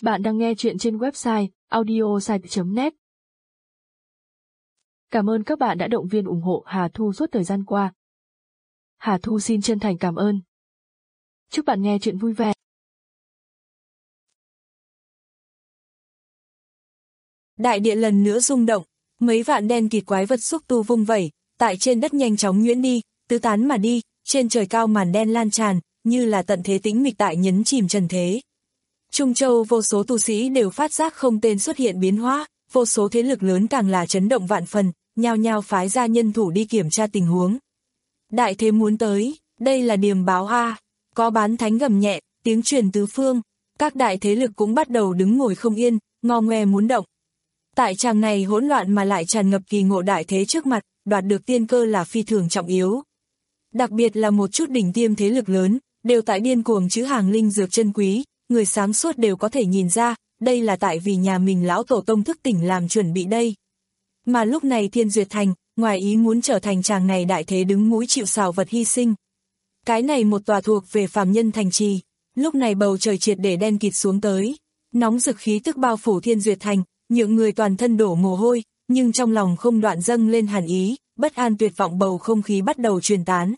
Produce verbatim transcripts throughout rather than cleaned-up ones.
Bạn đang nghe chuyện trên website audiosite chấm net. Cảm ơn các bạn đã động viên ủng hộ Hà Thu suốt thời gian qua. Hà Thu xin chân thành cảm ơn. Chúc bạn nghe chuyện vui vẻ. Đại địa lần nữa rung động, mấy vạn đen kịt quái vật xúc tu vung vẩy, tại trên đất nhanh chóng nhuyễn đi, tứ tán mà đi, trên trời cao màn đen lan tràn, như là tận thế tĩnh mịch tại nhấn chìm trần thế. Trung Châu vô số tu sĩ đều phát giác không tên xuất hiện biến hóa, vô số thế lực lớn càng là chấn động vạn phần, nhao nhao phái ra nhân thủ đi kiểm tra tình huống. Đại thế muốn tới, đây là điềm báo a, có bán thánh gầm nhẹ, tiếng truyền tứ phương, các đại thế lực cũng bắt đầu đứng ngồi không yên, ngo ngoe muốn động. Tại tràng này hỗn loạn mà lại tràn ngập kỳ ngộ đại thế trước mặt, đoạt được tiên cơ là phi thường trọng yếu. Đặc biệt là một chút đỉnh tiêm thế lực lớn, đều tại điên cuồng chữ hàng linh dược chân quý, người sáng suốt đều có thể nhìn ra, đây là tại vì nhà mình lão tổ tông thức tỉnh làm chuẩn bị đây. Mà lúc này Thiên Duyệt Thành, ngoài ý muốn trở thành tràng này đại thế đứng mũi chịu sào vật hy sinh. Cái này một tòa thuộc về phàm nhân thành trì, lúc này bầu trời triệt để đen kịt xuống tới, nóng rực khí tức bao phủ Thiên Duyệt Thành, những người toàn thân đổ mồ hôi, nhưng trong lòng không đoạn dâng lên hàn ý, bất an tuyệt vọng bầu không khí bắt đầu truyền tán.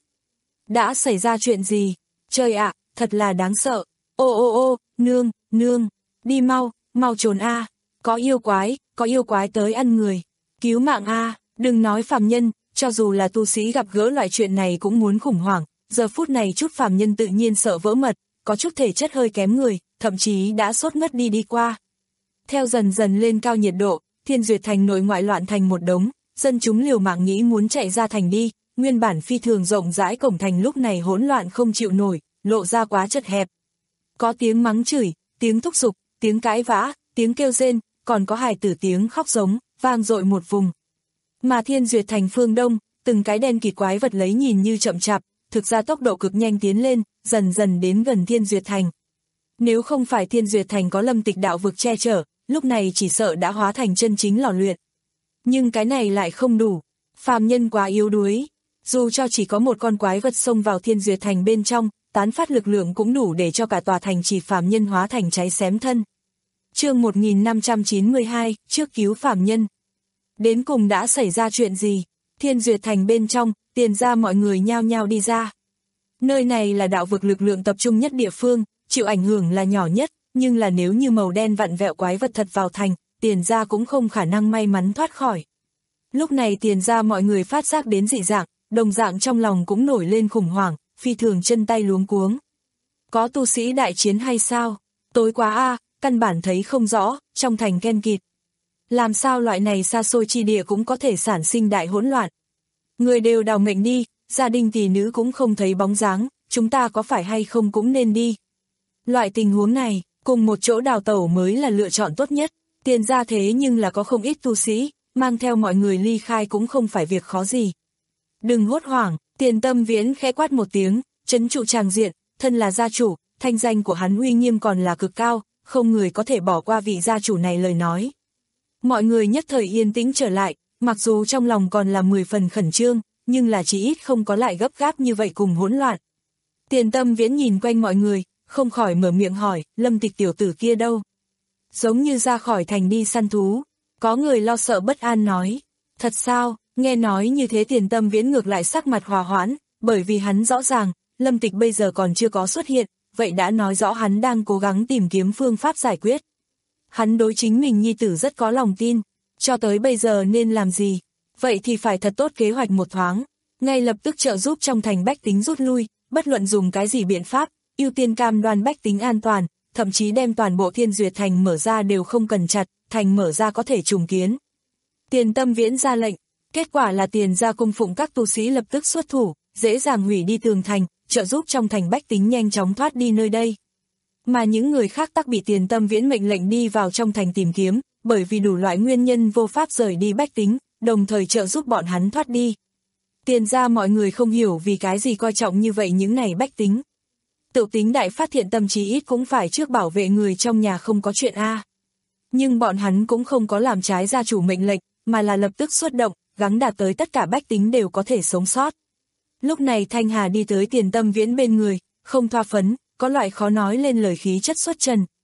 Đã xảy ra chuyện gì? Trời ạ, thật là đáng sợ. Ô ô ô, nương, nương, đi mau, mau trốn a, có yêu quái, có yêu quái tới ăn người, cứu mạng a, đừng nói phàm nhân, cho dù là tu sĩ gặp gỡ loại chuyện này cũng muốn khủng hoảng, giờ phút này chút phàm nhân tự nhiên sợ vỡ mật, có chút thể chất hơi kém người, thậm chí đã sốt ngất đi đi qua. Theo dần dần lên cao nhiệt độ, Thiên Duyệt Thành nội ngoại loạn thành một đống, dân chúng liều mạng nghĩ muốn chạy ra thành đi, nguyên bản phi thường rộng rãi cổng thành lúc này hỗn loạn không chịu nổi, lộ ra quá chật hẹp. Có tiếng mắng chửi, tiếng thúc giục, tiếng cãi vã, tiếng kêu rên, còn có hài tử tiếng khóc giống, vang dội một vùng. Mà Thiên Duyệt Thành phương đông, từng cái đen kịt quái vật lấy nhìn như chậm chạp, thực ra tốc độ cực nhanh tiến lên, dần dần đến gần Thiên Duyệt Thành. Nếu không phải Thiên Duyệt Thành có Lâm Tịch đạo vực che chở, lúc này chỉ sợ đã hóa thành chân chính lò luyện. Nhưng cái này lại không đủ, phàm nhân quá yếu đuối, dù cho chỉ có một con quái vật xông vào Thiên Duyệt Thành bên trong, tán phát lực lượng cũng đủ để cho cả tòa thành chỉ phàm nhân hóa thành cháy xém thân. Chương một nghìn năm trăm chín mươi hai, trước cứu phàm nhân. Đến cùng đã xảy ra chuyện gì? Thiên Duyệt Thành bên trong, Tiền gia mọi người nhao nhao đi ra. Nơi này là đạo vực lực lượng tập trung nhất địa phương, chịu ảnh hưởng là nhỏ nhất, nhưng là nếu như màu đen vặn vẹo quái vật thật vào thành, Tiền gia cũng không khả năng may mắn thoát khỏi. Lúc này Tiền gia mọi người phát giác đến dị dạng, đồng dạng trong lòng cũng nổi lên khủng hoảng, phi thường chân tay luống cuống. Có tu sĩ đại chiến hay sao? Tối quá a, căn bản thấy không rõ, trong thành ken kịt. Làm sao loại này xa xôi chi địa cũng có thể sản sinh đại hỗn loạn? Người đều đào mệnh đi, gia đình tỷ nữ cũng không thấy bóng dáng, chúng ta có phải hay không cũng nên đi. Loại tình huống này, cùng một chỗ đào tẩu mới là lựa chọn tốt nhất. Tiền gia thế nhưng là có không ít tu sĩ, mang theo mọi người ly khai cũng không phải việc khó gì. Đừng hốt hoảng, Tiền Tâm Viễn khẽ quát một tiếng, trấn trụ tràng diện, thân là gia chủ, thanh danh của hắn uy nghiêm còn là cực cao, không người có thể bỏ qua vị gia chủ này lời nói. Mọi người nhất thời yên tĩnh trở lại, mặc dù trong lòng còn là mười phần khẩn trương, nhưng là chỉ ít không có lại gấp gáp như vậy cùng hỗn loạn. Tiền Tâm Viễn nhìn quanh mọi người, không khỏi mở miệng hỏi, Lâm Tịch tiểu tử kia đâu? Giống như ra khỏi thành đi săn thú, có người lo sợ bất an nói, thật sao? Nghe nói như thế Tiền Tâm Viễn ngược lại sắc mặt hòa hoãn, bởi vì hắn rõ ràng, Lâm Tịch bây giờ còn chưa có xuất hiện, vậy đã nói rõ hắn đang cố gắng tìm kiếm phương pháp giải quyết. Hắn đối chính mình nhi tử rất có lòng tin, cho tới bây giờ nên làm gì? Vậy thì phải thật tốt kế hoạch một thoáng, ngay lập tức trợ giúp trong thành bách tính rút lui, bất luận dùng cái gì biện pháp, ưu tiên cam đoan bách tính an toàn, thậm chí đem toàn bộ Thiên Duyệt Thành mở ra đều không cần chặt, thành mở ra có thể trùng kiến. Tiền Tâm Viễn ra lệnh. Kết quả là Tiền gia cung phụng các tu sĩ lập tức xuất thủ, dễ dàng hủy đi tường thành, trợ giúp trong thành bách tính nhanh chóng thoát đi nơi đây. Mà những người khác tắc bị Tiền Tâm Viễn mệnh lệnh đi vào trong thành tìm kiếm, bởi vì đủ loại nguyên nhân vô pháp rời đi bách tính, đồng thời trợ giúp bọn hắn thoát đi. Tiền gia mọi người không hiểu vì cái gì coi trọng như vậy những này bách tính. Tự tính đại phát thiện tâm chí ít cũng phải trước bảo vệ người trong nhà không có chuyện a. Nhưng bọn hắn cũng không có làm trái gia chủ mệnh lệnh, mà là lập tức xuất động, gắng đạt tới tất cả bách tính đều có thể sống sót. Lúc này Thanh Hà đi tới Tiền Tâm Viễn bên người, không thoa phấn, có loại khó nói lên lời khí chất xuất trần,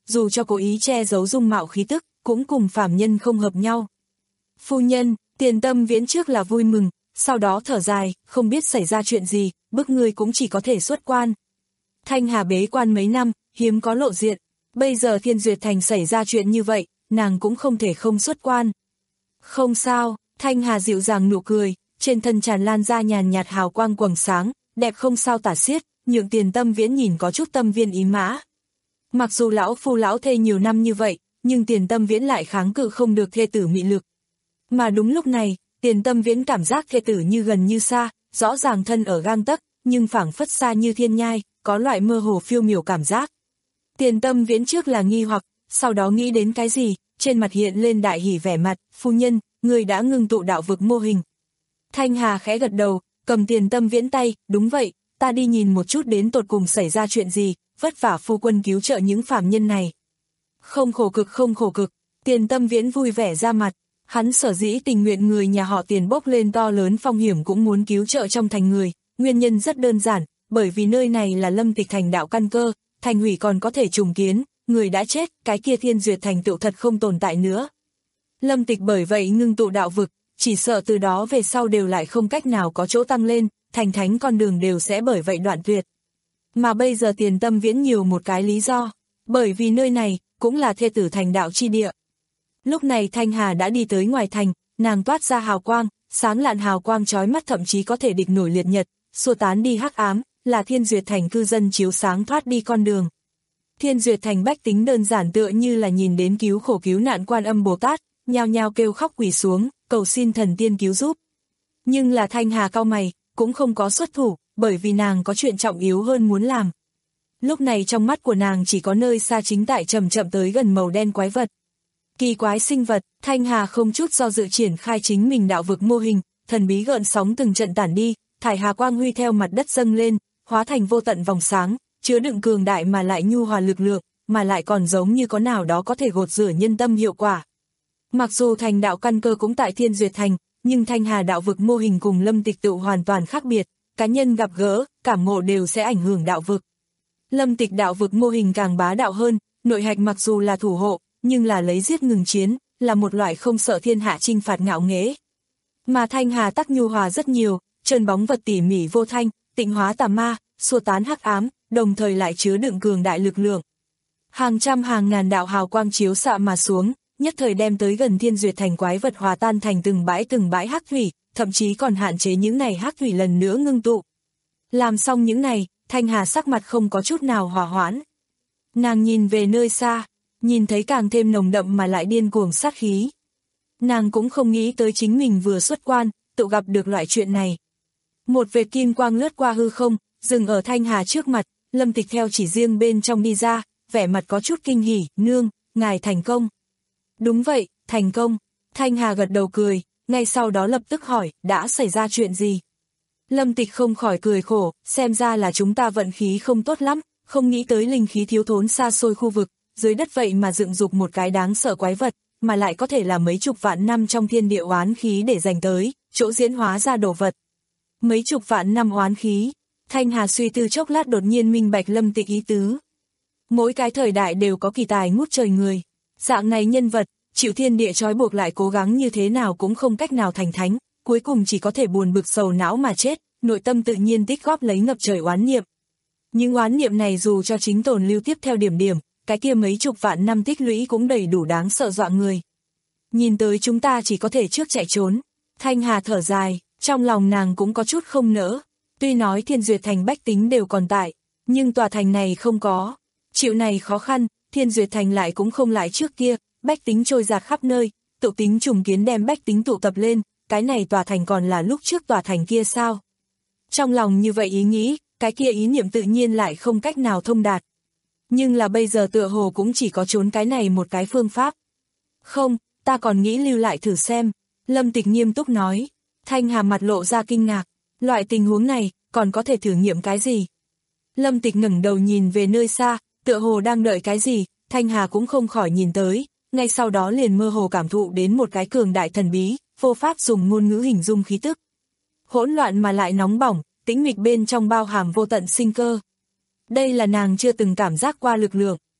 dù cho cố ý che giấu dung mạo khí tức, cũng cùng phàm nhân không hợp nhau. Phu nhân, Tiền Tâm Viễn trước là vui mừng, sau đó thở dài, không biết xảy ra chuyện gì, bức ngươi cũng chỉ có thể xuất quan. Thanh Hà bế quan mấy năm, hiếm có lộ diện, bây giờ Thiên Duyệt Thành xảy ra chuyện như vậy, nàng cũng không thể không xuất quan. Không sao, Thanh Hà dịu dàng nụ cười, trên thân tràn lan ra nhàn nhạt hào quang quầng sáng, đẹp không sao tả xiết, nhượng Tiền Tâm Viễn nhìn có chút tâm viên ý mã. Mặc dù lão phu lão thê nhiều năm như vậy, nhưng Tiền Tâm Viễn lại kháng cự không được thê tử mị lực. Mà đúng lúc này, Tiền Tâm Viễn cảm giác thê tử như gần như xa, rõ ràng thân ở gang tấc, nhưng phảng phất xa như thiên nhai, có loại mơ hồ phiêu miểu cảm giác. Tiền Tâm Viễn trước là nghi hoặc, sau đó nghĩ đến cái gì, trên mặt hiện lên đại hỉ vẻ mặt, phu nhân, người đã ngưng tụ đạo vực mô hình. Thanh Hà khẽ gật đầu, cầm Tiền Tâm Viễn tay, đúng vậy, ta đi nhìn một chút đến tột cùng xảy ra chuyện gì, vất vả phu quân cứu trợ những phàm nhân này. Không khổ cực không khổ cực, Tiền Tâm Viễn vui vẻ ra mặt, hắn sở dĩ tình nguyện người nhà họ Tiền bốc lên to lớn phong hiểm cũng muốn cứu trợ trong thành người, nguyên nhân rất đơn giản, bởi vì nơi này là Lâm Tịch thành đạo căn cơ, thành hủy còn có thể trùng kiến, người đã chết, cái kia Thiên Duyệt thành tựu thật không tồn tại nữa. Lâm Tịch bởi vậy ngưng tụ đạo vực, chỉ sợ từ đó về sau đều lại không cách nào có chỗ tăng lên, thành thánh con đường đều sẽ bởi vậy đoạn tuyệt. Mà bây giờ Tiền Tâm Viễn nhiều một cái lý do, bởi vì nơi này cũng là thê tử thành đạo chi địa. Lúc này Thanh Hà đã đi tới ngoài thành, nàng toát ra hào quang, sáng lạn hào quang chói mắt thậm chí có thể địch nổi liệt nhật, xua tán đi hắc ám, là Thiên Duyệt thành cư dân chiếu sáng thoát đi con đường. Thiên Duyệt thành bách tính đơn giản tựa như là nhìn đến cứu khổ cứu nạn Quan Âm Bồ Tát, nhao nhao kêu khóc quỳ xuống, cầu xin thần tiên cứu giúp. Nhưng là Thanh Hà cau mày, cũng không có xuất thủ, bởi vì nàng có chuyện trọng yếu hơn muốn làm. Lúc này trong mắt của nàng chỉ có nơi xa chính tại chậm chậm tới gần màu đen quái vật. Kỳ quái sinh vật, Thanh Hà không chút do dự triển khai chính mình đạo vực mô hình, thần bí gợn sóng từng trận tản đi, thải hà quang huy theo mặt đất dâng lên, hóa thành vô tận vòng sáng, chứa đựng cường đại mà lại nhu hòa lực lượng, mà lại còn giống như có nào đó có thể gột rửa nhân tâm hiệu quả. Mặc dù thành đạo căn cơ cũng tại Thiên Duyệt thành, nhưng Thanh Hà đạo vực mô hình cùng Lâm Tịch tựu hoàn toàn khác biệt, cá nhân gặp gỡ, cảm ngộ đều sẽ ảnh hưởng đạo vực. Lâm Tịch đạo vực mô hình càng bá đạo hơn, nội hạch mặc dù là thủ hộ, nhưng là lấy giết ngừng chiến, là một loại không sợ thiên hạ chinh phạt ngạo nghễ. Mà Thanh Hà tắc nhu hòa rất nhiều, trơn bóng vật tỉ mỉ vô thanh, tịnh hóa tà ma, xua tán hắc ám, đồng thời lại chứa đựng cường đại lực lượng. Hàng trăm hàng ngàn đạo hào quang chiếu xạ mà xuống, nhất thời đem tới gần Thiên Duyệt thành quái vật hòa tan thành từng bãi từng bãi hắc thủy, thậm chí còn hạn chế những này hắc thủy lần nữa ngưng tụ. Làm xong những này, Thanh Hà sắc mặt không có chút nào hòa hoãn. Nàng nhìn về nơi xa, nhìn thấy càng thêm nồng đậm mà lại điên cuồng sát khí. Nàng cũng không nghĩ tới chính mình vừa xuất quan, tự gặp được loại chuyện này. Một vệt kim quang lướt qua hư không, dừng ở Thanh Hà trước mặt, Lâm Tịch theo chỉ riêng bên trong đi ra, vẻ mặt có chút kinh hỉ, nương, ngài thành công. Đúng vậy, thành công. Thanh Hà gật đầu cười, ngay sau đó lập tức hỏi, đã xảy ra chuyện gì? Lâm Tịch không khỏi cười khổ, xem ra là chúng ta vận khí không tốt lắm, không nghĩ tới linh khí thiếu thốn xa xôi khu vực, dưới đất vậy mà dựng dục một cái đáng sợ quái vật, mà lại có thể là mấy chục vạn năm trong thiên địa oán khí để dành tới, chỗ diễn hóa ra đồ vật. Mấy chục vạn năm oán khí, Thanh Hà suy tư chốc lát đột nhiên minh bạch Lâm Tịch ý tứ. Mỗi cái thời đại đều có kỳ tài ngút trời người, dạng này nhân vật, chịu thiên địa trói buộc lại cố gắng như thế nào cũng không cách nào thành thánh, cuối cùng chỉ có thể buồn bực sầu não mà chết, nội tâm tự nhiên tích góp lấy ngập trời oán niệm. Nhưng oán niệm này dù cho chính tồn lưu tiếp theo điểm điểm, cái kia mấy chục vạn năm tích lũy cũng đầy đủ đáng sợ dọa người. Nhìn tới chúng ta chỉ có thể trước chạy trốn. Thanh Hà thở dài, trong lòng nàng cũng có chút không nỡ. Tuy nói Thiên Duyệt thành bách tính đều còn tại, nhưng tòa thành này không có. Chịu này khó khăn, Thiên Duyệt thành lại cũng không lại trước kia, bách tính trôi dạt khắp nơi, tự tính trùng kiến đem bách tính tụ tập lên, cái này tòa thành còn là lúc trước tòa thành kia sao? Trong lòng như vậy ý nghĩ, cái kia ý niệm tự nhiên lại không cách nào thông đạt. Nhưng là bây giờ tựa hồ cũng chỉ có trốn cái này một cái phương pháp. Không, ta còn nghĩ lưu lại thử xem, Lâm Tịch nghiêm túc nói. Thanh Hà mặt lộ ra kinh ngạc, loại tình huống này, còn có thể thử nghiệm cái gì? Lâm Tịch ngẩng đầu nhìn về nơi xa, tựa hồ đang đợi cái gì, Thanh Hà cũng không khỏi nhìn tới, ngay sau đó liền mơ hồ cảm thụ đến một cái cường đại thần bí, vô pháp dùng ngôn ngữ hình dung khí tức. Hỗn loạn mà lại nóng bỏng, tĩnh mịch bên trong bao hàm vô tận sinh cơ. Đây là nàng chưa từng cảm giác qua lực lượng,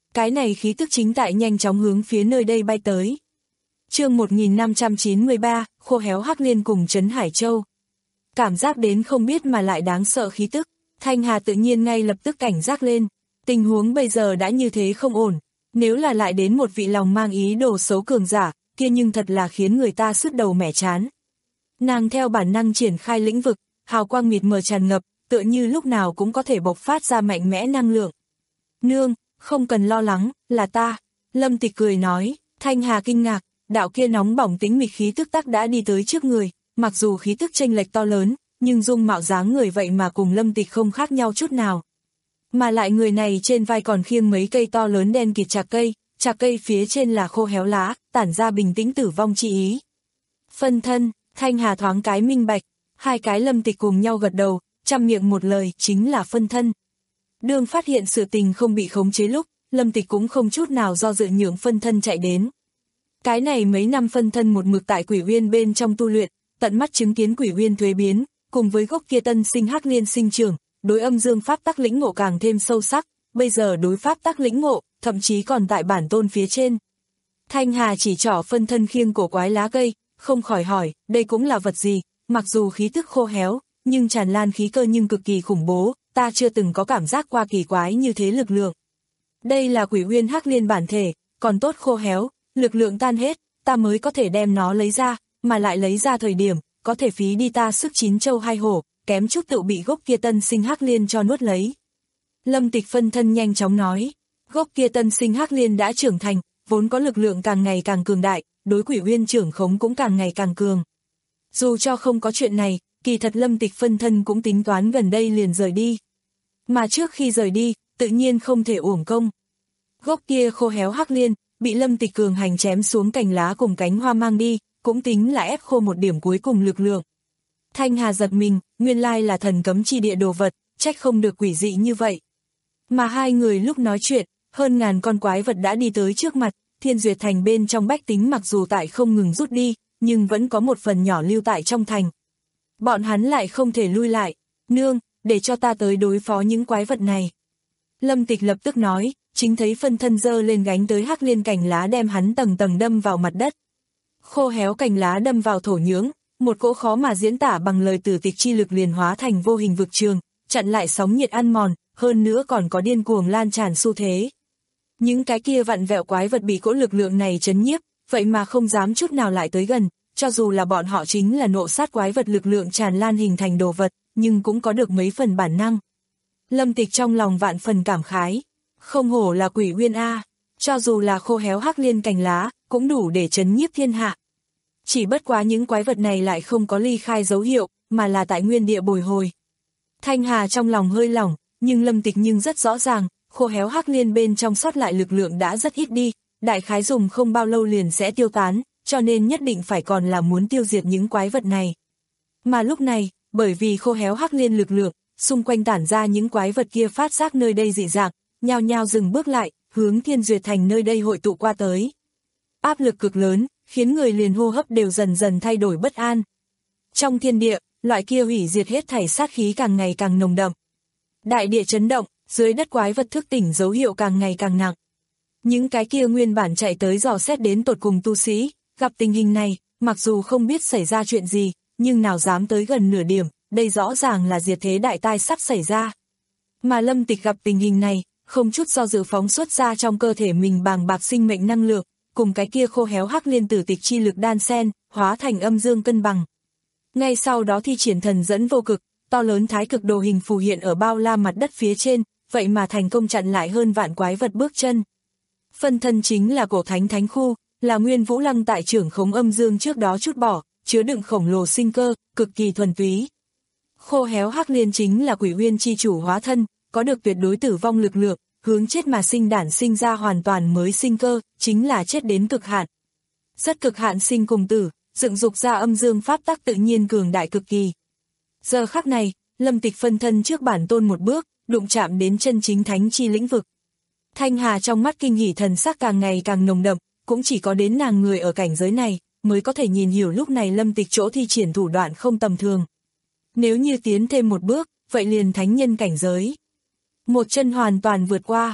Cái này khí tức chính tại nhanh chóng hướng phía nơi đây bay tới. Chương một nghìn năm trăm chín mươi ba, khô héo Hắc Liên cùng Trấn Hải Châu. Cảm giác đến không biết mà lại đáng sợ khí tức, Thanh Hà tự nhiên ngay lập tức cảnh giác lên. Tình huống bây giờ đã như thế không ổn, nếu là lại đến một vị lòng mang ý đồ xấu cường giả, kia nhưng thật là khiến người ta sứt đầu mẻ chán. Nàng theo bản năng triển khai lĩnh vực, hào quang mịt mờ tràn ngập, tựa như lúc nào cũng có thể bộc phát ra mạnh mẽ năng lượng. Nương, không cần lo lắng, là ta. Lâm Tịch cười nói. Thanh Hà kinh ngạc, đạo kia nóng bỏng tính mịch khí tức tắc đã đi tới trước người, mặc dù khí tức chênh lệch to lớn, nhưng dung mạo dáng người vậy mà cùng Lâm Tịch không khác nhau chút nào. Mà lại người này trên vai còn khiêng mấy cây to lớn đen kịt chạc cây, chạc cây phía trên là khô héo lá, tản ra bình tĩnh tử vong chi ý. Phân thân, Thanh Hà thoáng cái minh bạch, hai cái Lâm Tịch cùng nhau gật đầu, trăm miệng một lời, chính là phân thân. Đương phát hiện sự tình không bị khống chế lúc, Lâm Tịch cũng không chút nào do dự nhượng phân thân chạy đến. Cái này mấy năm phân thân một mực tại Quỷ Uyên bên trong tu luyện, tận mắt chứng kiến Quỷ Uyên thuế biến, cùng với gốc kia tân sinh Hắc Liên sinh trưởng, đối âm dương pháp tắc lĩnh ngộ càng thêm sâu sắc, bây giờ đối pháp tắc lĩnh ngộ, thậm chí còn tại bản tôn phía trên. Thanh Hà chỉ trỏ phân thân khiêng cổ quái lá cây, không khỏi hỏi, đây cũng là vật gì, mặc dù khí tức khô héo, nhưng tràn lan khí cơ nhưng cực kỳ khủng bố, ta chưa từng có cảm giác qua kỳ quái như thế lực lượng. Đây là Quỷ Uyên Hắc Liên bản thể, còn tốt khô héo, lực lượng tan hết, ta mới có thể đem nó lấy ra, mà lại lấy ra thời điểm, có thể phí đi ta sức chín châu hai hổ, kém chút tự bị gốc kia tân sinh Hắc Liên cho nuốt lấy. Lâm Tịch phân thân nhanh chóng nói, gốc kia tân sinh Hắc Liên đã trưởng thành, vốn có lực lượng càng ngày càng cường đại, đối Quỷ Uyên trưởng khống cũng càng ngày càng cường. Dù cho không có chuyện này, kỳ thật Lâm Tịch phân thân cũng tính toán gần đây liền rời đi. Mà trước khi rời đi, tự nhiên không thể uổng công. Gốc kia khô héo Hắc Liên, bị Lâm Tịch cường hành chém xuống cành lá cùng cánh hoa mang đi, cũng tính là ép khô một điểm cuối cùng lực lượng. Thanh Hà giật mình, nguyên lai là thần cấm chi địa đồ vật, trách không được quỷ dị như vậy. Mà hai người lúc nói chuyện, hơn ngàn con quái vật đã đi tới trước mặt, Thiên Duyệt Thành bên trong bách tính mặc dù tại không ngừng rút đi, nhưng vẫn có một phần nhỏ lưu tại trong thành. Bọn hắn lại không thể lui lại, nương, để cho ta tới đối phó những quái vật này. Lâm Tịch lập tức nói, chính thấy phân thân dơ lên gánh tới Hắc Liên cành lá đem hắn tầng tầng đâm vào mặt đất. Khô héo cành lá đâm vào thổ nhưỡng, một cỗ khó mà diễn tả bằng lời tử tịch chi lực liền hóa thành vô hình vực trường, chặn lại sóng nhiệt ăn mòn, hơn nữa còn có điên cuồng lan tràn xu thế. Những cái kia vặn vẹo quái vật bị cỗ lực lượng này chấn nhiếp, vậy mà không dám chút nào lại tới gần, cho dù là bọn họ chính là nộ sát quái vật lực lượng tràn lan hình thành đồ vật, nhưng cũng có được mấy phần bản năng. Lâm Tịch trong lòng vạn phần cảm khái, không hổ là Quỷ Uyên a, cho dù là khô héo Hắc Liên cành lá, cũng đủ để chấn nhiếp thiên hạ. Chỉ bất quá những quái vật này lại không có ly khai dấu hiệu, mà là tại nguyên địa bồi hồi. Thanh Hà trong lòng hơi lỏng, nhưng Lâm Tịch nhưng rất rõ ràng, khô héo Hắc Liên bên trong sót lại lực lượng đã rất ít đi, đại khái dùng không bao lâu liền sẽ tiêu tán, cho nên nhất định phải còn là muốn tiêu diệt những quái vật này. Mà lúc này, bởi vì khô héo Hắc Liên lực lượng, xung quanh tản ra những quái vật kia phát giác nơi đây dị dạng, nhao nhao dừng bước lại, hướng Thiên Duyệt Thành nơi đây hội tụ qua tới. Áp lực cực lớn, khiến người liền hô hấp đều dần dần thay đổi bất an. Trong thiên địa, loại kia hủy diệt hết thảy sát khí càng ngày càng nồng đậm. Đại địa chấn động, dưới đất quái vật thức tỉnh dấu hiệu càng ngày càng nặng. Những cái kia nguyên bản chạy tới dò xét đến tột cùng tu sĩ, gặp tình hình này, mặc dù không biết xảy ra chuyện gì, nhưng nào dám tới gần nửa điểm, đây rõ ràng là diệt thế đại tai sắp xảy ra. Mà Lâm Tịch gặp tình hình này, không chút do dự phóng xuất ra trong cơ thể mình bàng bạc sinh mệnh năng lượng, cùng cái kia khô héo Hắc Liên tử tịch chi lực đan xen, hóa thành âm dương cân bằng. Ngay sau đó thi triển thần dẫn vô cực, to lớn thái cực đồ hình phù hiện ở bao la mặt đất phía trên, vậy mà thành công chặn lại hơn vạn quái vật bước chân. Phân thân chính là cổ thánh thánh khu, là Nguyên Vũ Lăng tại trưởng khống âm dương trước đó chút bỏ, chứa đựng khổng lồ sinh cơ, cực kỳ thuần túy. Khô héo Hắc Liên chính là Quỷ Uyên chi chủ hóa thân, có được tuyệt đối tử vong lực lượng, hướng chết mà sinh đản sinh ra hoàn toàn mới sinh cơ, chính là chết đến cực hạn. Rất cực hạn sinh cùng tử, dựng dục ra âm dương pháp tắc tự nhiên cường đại cực kỳ. Giờ khắc này, Lâm Tịch phân thân trước bản tôn một bước, đụng chạm đến chân chính thánh chi lĩnh vực. Thanh Hà trong mắt kinh hỉ thần sắc càng ngày càng nồng đậm, cũng chỉ có đến nàng người ở cảnh giới này, mới có thể nhìn hiểu lúc này Lâm Tịch chỗ thi triển thủ đoạn không tầm thường. Nếu như tiến thêm một bước, vậy liền thánh nhân cảnh giới. Một chân hoàn toàn vượt qua,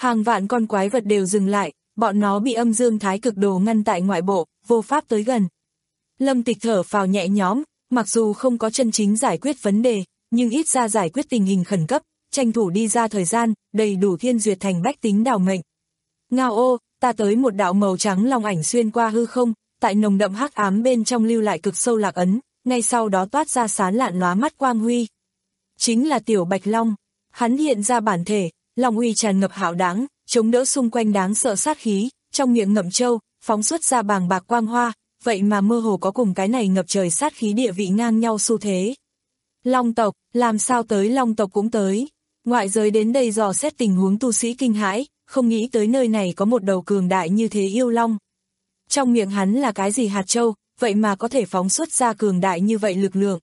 Hàng vạn con quái vật đều dừng lại, bọn nó bị âm dương thái cực đồ ngăn tại ngoại bộ, vô pháp tới gần. Lâm Tịch thở phào nhẹ nhõm, mặc dù không có chân chính giải quyết vấn đề, nhưng ít ra giải quyết tình hình khẩn cấp, tranh thủ đi ra thời gian, đầy đủ Thiên Duyệt Thành bách tính đào mệnh. Ngao ô, ta tới một đạo màu trắng long ảnh xuyên qua hư không, tại nồng đậm hắc ám bên trong lưu lại cực sâu lạc ấn, ngay sau đó toát ra sáng lạn lóa mắt quang huy. Chính là Tiểu Bạch Long, hắn hiện ra bản thể, long uy tràn ngập hạo đáng, chống đỡ xung quanh đáng sợ sát khí, trong miệng ngậm châu, phóng xuất ra bàng bạc quang hoa, vậy mà mơ hồ có cùng cái này ngập trời sát khí địa vị ngang nhau xu thế. Long tộc, làm sao tới Long tộc cũng tới. Ngoại giới đến đây dò xét tình huống tu sĩ kinh hãi, không nghĩ tới nơi này có một đầu cường đại như thế yêu long. Trong miệng hắn là cái gì hạt châu, vậy mà có thể phóng xuất ra cường đại như vậy lực lượng.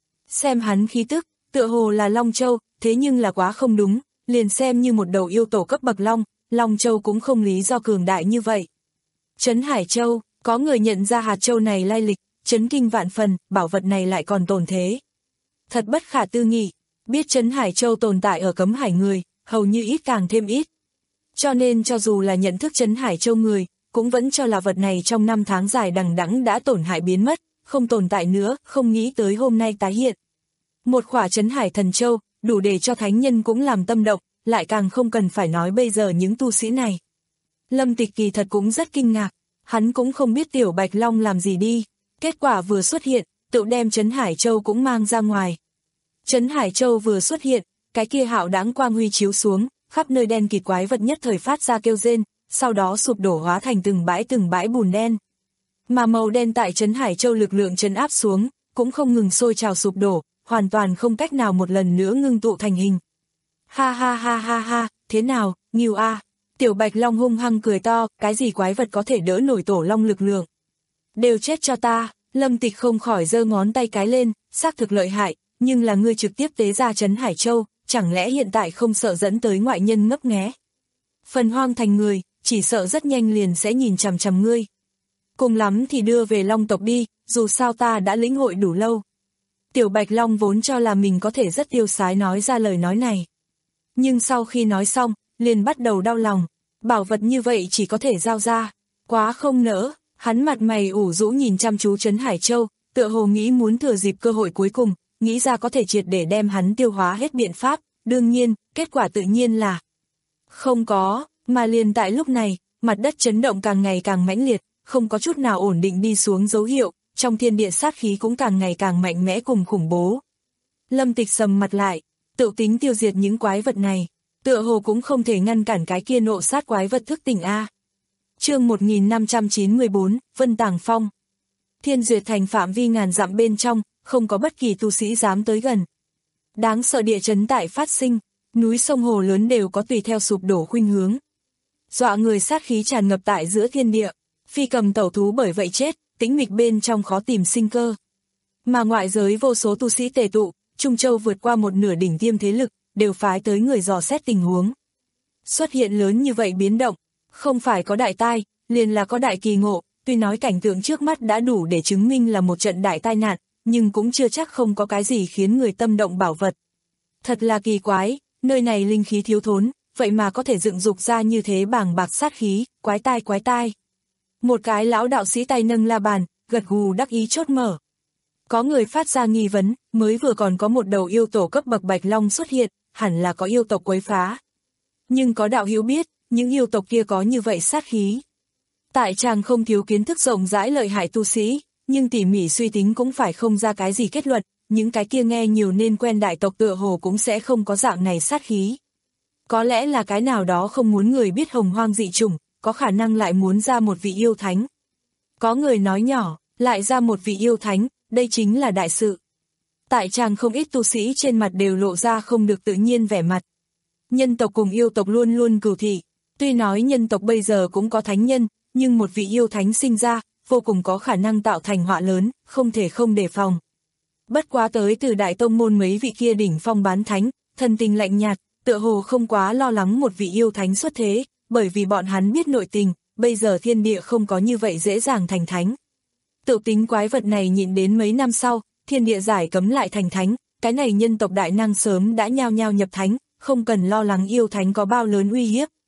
Xem hắn khí tức, tựa hồ là Long Châu, thế nhưng là quá không đúng, liền xem như một đầu yêu tổ cấp bậc long, Long Châu cũng không lý do cường đại như vậy. Trấn Hải Châu, có người nhận ra hạt châu này lai lịch, chấn kinh vạn phần, bảo vật này lại còn tồn thế. Thật bất khả tư nghị, biết Trấn Hải Châu tồn tại ở cấm hải người, hầu như ít càng thêm ít. Cho nên cho dù là nhận thức Trấn Hải Châu người, cũng vẫn cho là vật này trong năm tháng dài đằng đẵng đã tổn hại biến mất, không tồn tại nữa, không nghĩ tới hôm nay tái hiện. Một khỏa Trấn Hải Thần Châu, đủ để cho thánh nhân cũng làm tâm động, lại càng không cần phải nói bây giờ những tu sĩ này. Lâm Tịch kỳ thật cũng rất kinh ngạc, hắn cũng không biết Tiểu Bạch Long làm gì đi, kết quả vừa xuất hiện, tự đem Trấn Hải Châu cũng mang ra ngoài. Trấn Hải Châu vừa xuất hiện, cái kia hạo đáng quang huy chiếu xuống, khắp nơi đen kịt quái vật nhất thời phát ra kêu rên, sau đó sụp đổ hóa thành từng bãi từng bãi bùn đen. Mà màu đen tại Trấn Hải Châu lực lượng trấn áp xuống, cũng không ngừng sôi trào sụp đổ, hoàn toàn không cách nào một lần nữa ngưng tụ thành hình. Ha ha ha ha ha, thế nào, Ngưu a? Tiểu Bạch Long hung hăng cười to, cái gì quái vật có thể đỡ nổi tổ long lực lượng? Đều chết cho ta, Lâm Tịch không khỏi giơ ngón tay cái lên, xác thực lợi hại, nhưng là ngươi trực tiếp tế ra Trấn Hải Châu, chẳng lẽ hiện tại không sợ dẫn tới ngoại nhân ngấp nghé? Phần hoang thành người, chỉ sợ rất nhanh liền sẽ nhìn chằm chằm ngươi. Cùng lắm thì đưa về Long tộc đi, dù sao ta đã lĩnh hội đủ lâu. Tiểu Bạch Long vốn cho là mình có thể rất tiêu sái nói ra lời nói này. Nhưng sau khi nói xong, liền bắt đầu đau lòng, bảo vật như vậy chỉ có thể giao ra, quá không nỡ, hắn mặt mày ủ rũ nhìn chăm chú Trấn Hải Châu, tựa hồ nghĩ muốn thừa dịp cơ hội cuối cùng, nghĩ ra có thể triệt để đem hắn tiêu hóa hết biện pháp, đương nhiên, kết quả tự nhiên là không có, mà liền tại lúc này, mặt đất chấn động càng ngày càng mãnh liệt, không có chút nào ổn định đi xuống dấu hiệu, trong thiên địa sát khí cũng càng ngày càng mạnh mẽ cùng khủng bố. Lâm Tịch sầm mặt lại, tự tính tiêu diệt những quái vật này, tựa hồ cũng không thể ngăn cản cái kia nộ sát quái vật thức tỉnh A. Chương một nghìn năm trăm chín mươi bốn, Vân Tàng Phong. Thiên Duyệt Thành phạm vi ngàn dặm bên trong, không có bất kỳ tu sĩ dám tới gần. Đáng sợ địa chấn tại phát sinh, núi sông hồ lớn đều có tùy theo sụp đổ khuynh hướng. Dọa người sát khí tràn ngập tại giữa thiên địa, phi cầm tẩu thú bởi vậy chết, tĩnh mịch bên trong khó tìm sinh cơ. Mà ngoại giới vô số tu sĩ tề tụ, Trung Châu vượt qua một nửa đỉnh tiêm thế lực, đều phái tới người dò xét tình huống. Xuất hiện lớn như vậy biến động, không phải có đại tai, liền là có đại kỳ ngộ, tuy nói cảnh tượng trước mắt đã đủ để chứng minh là một trận đại tai nạn, nhưng cũng chưa chắc không có cái gì khiến người tâm động bảo vật. Thật là kỳ quái, nơi này linh khí thiếu thốn, vậy mà có thể dựng dục ra như thế bàng bạc sát khí, quái tai quái tai. Một cái lão đạo sĩ tay nâng la bàn, gật gù đắc ý chốt mở. Có người phát ra nghi vấn, mới vừa còn có một đầu yêu tổ cấp bậc Bạch Long xuất hiện, hẳn là có yêu tộc quấy phá. Nhưng có đạo hữu biết, những yêu tộc kia có như vậy sát khí. Tại chàng không thiếu kiến thức rộng rãi lợi hại tu sĩ, nhưng tỉ mỉ suy tính cũng phải không ra cái gì kết luận, những cái kia nghe nhiều nên quen đại tộc tựa hồ cũng sẽ không có dạng này sát khí. Có lẽ là cái nào đó không muốn người biết hồng hoang dị chủng, có khả năng lại muốn ra một vị yêu thánh. Có người nói nhỏ, lại ra một vị yêu thánh, đây chính là đại sự. Tại chàng không ít tu sĩ trên mặt đều lộ ra không được tự nhiên vẻ mặt. Nhân tộc cùng yêu tộc luôn luôn cừu thị, tuy nói nhân tộc bây giờ cũng có thánh nhân, nhưng một vị yêu thánh sinh ra, vô cùng có khả năng tạo thành họa lớn, không thể không đề phòng. Bất quá tới từ đại tông môn mấy vị kia đỉnh phong bán thánh, thần tình lạnh nhạt, tựa hồ không quá lo lắng một vị yêu thánh xuất thế, bởi vì bọn hắn biết nội tình, bây giờ thiên địa không có như vậy dễ dàng thành thánh. Tự tính quái vật này nhịn đến mấy năm sau, thiên địa giải cấm lại thành thánh, cái này nhân tộc đại năng sớm đã nhao nhao nhập thánh, không cần lo lắng yêu thánh có bao lớn uy hiếp.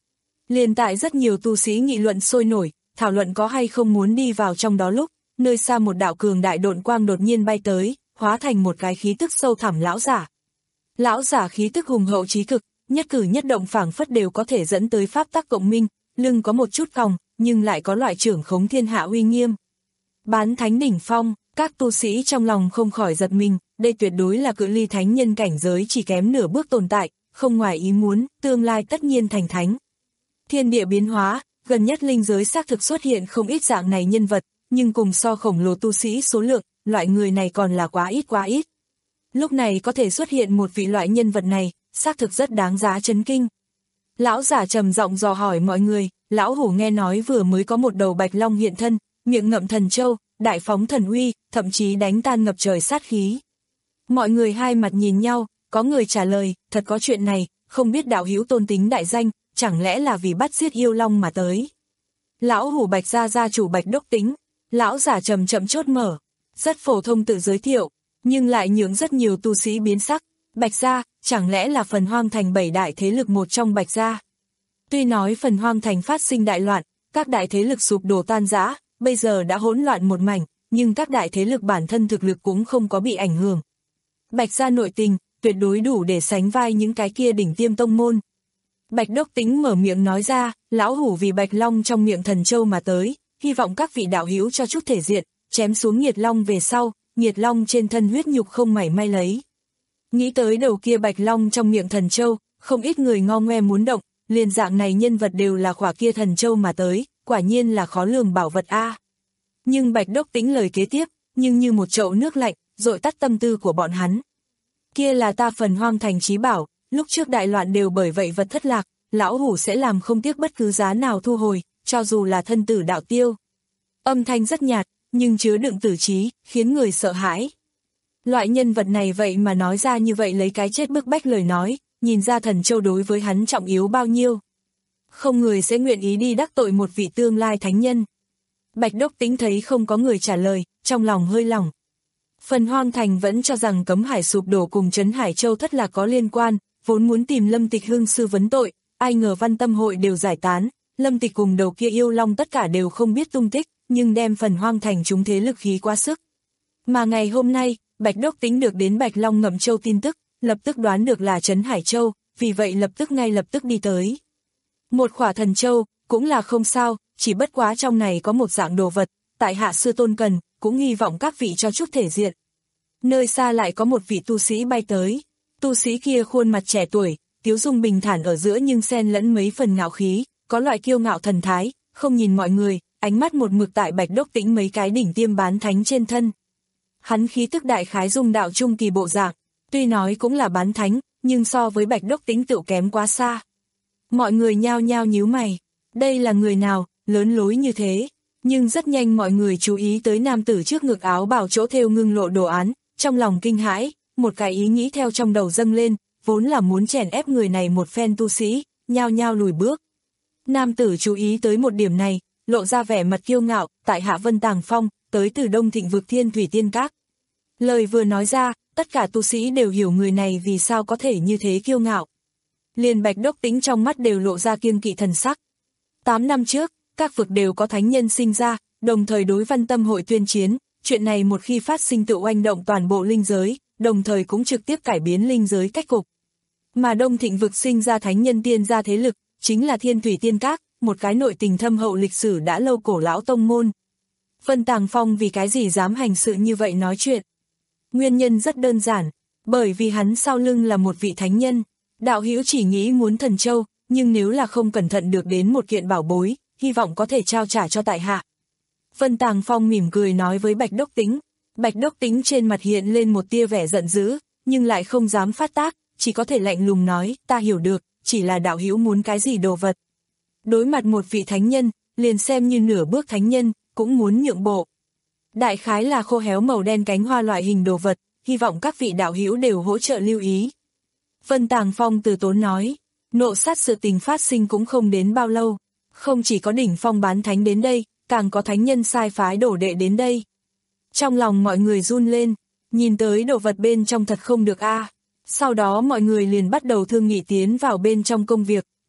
Liền tại rất nhiều tu sĩ nghị luận sôi nổi, thảo luận có hay không muốn đi vào trong đó lúc, nơi xa một đạo cường đại độn quang đột nhiên bay tới, hóa thành một cái khí tức sâu thẳm lão giả. Lão giả khí tức hùng hậu chí cực, nhất cử nhất động phảng phất đều có thể dẫn tới pháp tắc cộng minh, lưng có một chút còng, nhưng lại có loại trưởng khống thiên hạ uy nghiêm. Bán thánh đỉnh phong, các tu sĩ trong lòng không khỏi giật mình, đây tuyệt đối là cự ly thánh nhân cảnh giới chỉ kém nửa bước tồn tại, không ngoài ý muốn, tương lai tất nhiên thành thánh. Thiên địa biến hóa, gần nhất linh giới xác thực xuất hiện không ít dạng này nhân vật, nhưng cùng so khổng lồ tu sĩ số lượng, loại người này còn là quá ít quá ít. Lúc này có thể xuất hiện một vị loại nhân vật này, xác thực rất đáng giá chấn kinh. Lão giả trầm giọng dò hỏi mọi người, lão hủ nghe nói vừa mới có một đầu bạch long hiện thân, miệng ngậm thần châu, đại phóng thần uy, thậm chí đánh tan ngập trời sát khí. Mọi người hai mặt nhìn nhau, có người trả lời, thật có chuyện này, không biết đạo hữu tôn tính đại danh, chẳng lẽ là vì bắt giết yêu long mà tới. Lão hủ Bạch gia gia chủ Bạch Đốc Tính, lão giả chậm chậm chốt mở, rất phổ thông tự giới thiệu, nhưng lại nhường rất nhiều tu sĩ biến sắc. Bạch gia, chẳng lẽ là Phần Hoang Thành bảy đại thế lực một trong Bạch gia? Tuy nói Phần Hoang Thành phát sinh đại loạn, các đại thế lực sụp đổ tan rã, bây giờ đã hỗn loạn một mảnh, nhưng các đại thế lực bản thân thực lực cũng không có bị ảnh hưởng. Bạch gia nội tình, tuyệt đối đủ để sánh vai những cái kia đỉnh tiêm tông môn. Bạch Đốc Tính mở miệng nói ra, lão hủ vì Bạch Long trong miệng thần châu mà tới, hy vọng các vị đạo hữu cho chút thể diện, chém xuống Nghiệt Long về sau, Nghiệt Long trên thân huyết nhục không mảy may lấy. Nghĩ tới đầu kia Bạch Long trong miệng thần châu, không ít người ngo ngoe muốn động, liền dạng này nhân vật đều là khỏa kia thần châu mà tới, quả nhiên là khó lường bảo vật a. Nhưng Bạch Đốc Tính lời kế tiếp, nhưng như một chậu nước lạnh, dội tắt tâm tư của bọn hắn. Kia là ta Phần Hoang Thành chí bảo, lúc trước đại loạn đều bởi vậy vật thất lạc, lão hủ sẽ làm không tiếc bất cứ giá nào thu hồi, cho dù là thân tử đạo tiêu. Âm thanh rất nhạt, nhưng chứa đựng tử trí, khiến người sợ hãi. Loại nhân vật này vậy mà nói ra như vậy lấy cái chết bức bách lời nói, nhìn ra thần châu đối với hắn trọng yếu bao nhiêu. Không người sẽ nguyện ý đi đắc tội một vị tương lai thánh nhân. Bạch Đốc Tính thấy không có người trả lời, trong lòng hơi lỏng. Phần Hoang Thành vẫn cho rằng Cấm Hải sụp đổ cùng Trấn Hải Châu thất lạc có liên quan, vốn muốn tìm Lâm Tịch hương sư vấn tội, ai ngờ Văn Tâm hội đều giải tán, Lâm Tịch cùng đầu kia yêu long tất cả đều không biết tung tích, nhưng đem Phần Hoang Thành chúng thế lực khí quá sức. Mà ngày hôm nay, Bạch Đốc Tính được đến Bạch Long ngậm châu tin tức, lập tức đoán được là Trấn Hải Châu, vì vậy lập tức ngay lập tức đi tới. Một khỏa thần châu, cũng là không sao, chỉ bất quá trong này có một dạng đồ vật, tại hạ sư tôn cần, cũng hy vọng các vị cho chút thể diện. Nơi xa lại có một vị tu sĩ bay tới, tu sĩ kia khuôn mặt trẻ tuổi, tiếu dung bình thản ở giữa nhưng xen lẫn mấy phần ngạo khí, có loại kiêu ngạo thần thái, không nhìn mọi người, ánh mắt một mực tại Bạch Đốc Tính mấy cái đỉnh tiêm bán thánh trên thân. Hắn khí tức đại khái dung đạo trung kỳ bộ dạng, tuy nói cũng là bán thánh, nhưng so với Bạch Đốc Tính tựu kém quá xa. Mọi người nhao nhao nhíu mày, đây là người nào, lớn lối như thế, nhưng rất nhanh mọi người chú ý tới nam tử trước ngực áo bào chỗ thêu ngưng lộ đồ án, trong lòng kinh hãi, một cái ý nghĩ theo trong đầu dâng lên, vốn là muốn chèn ép người này một phen tu sĩ, nhao nhao lùi bước. Nam tử chú ý tới một điểm này, lộ ra vẻ mặt kiêu ngạo, tại hạ Vân Tàng Phong, tới từ Đông Thịnh vực Thiên Thủy Tiên Các. Lời vừa nói ra, tất cả tu sĩ đều hiểu người này vì sao có thể như thế kiêu ngạo. Liền Bạch Đốc Tính trong mắt đều lộ ra kiêng kỵ thần sắc. Tám năm trước, các vực đều có thánh nhân sinh ra, đồng thời đối Văn Tâm hội tuyên chiến, chuyện này một khi phát sinh tự oanh động toàn bộ linh giới, đồng thời cũng trực tiếp cải biến linh giới cách cục. Mà Đông Thịnh vực sinh ra thánh nhân tiên gia thế lực, chính là Thiên Thủy Tiên Các, một cái nội tình thâm hậu lịch sử đã lâu cổ lão tông môn. Vân Tàng Phong vì cái gì dám hành sự như vậy nói chuyện? Nguyên nhân rất đơn giản, bởi vì hắn sau lưng là một vị thánh nhân, đạo hữu chỉ nghĩ muốn thần châu, nhưng nếu là không cẩn thận được đến một kiện bảo bối, hy vọng có thể trao trả cho tại hạ. Vân Tàng Phong mỉm cười nói với Bạch Đốc Tính, Bạch Đốc Tính trên mặt hiện lên một tia vẻ giận dữ, nhưng lại không dám phát tác, chỉ có thể lạnh lùng nói, ta hiểu được, chỉ là đạo hữu muốn cái gì đồ vật. Đối mặt một vị thánh nhân, liền xem như nửa bước thánh nhân, cũng muốn nhượng bộ. Đại khái là khô héo màu đen cánh hoa loại hình đồ vật, hy vọng các vị đạo hữu đều hỗ trợ lưu ý. Vân Tàng Phong từ tốn nói, nộ sát sự tình phát sinh cũng không đến bao lâu, không chỉ có đỉnh phong bán thánh đến đây, càng có thánh nhân sai phái đổ đệ đến đây. Trong lòng mọi người run lên, nhìn tới đồ vật bên trong thật không được a. Sau đó mọi người liền bắt đầu thương nghị tiến vào bên trong công việc,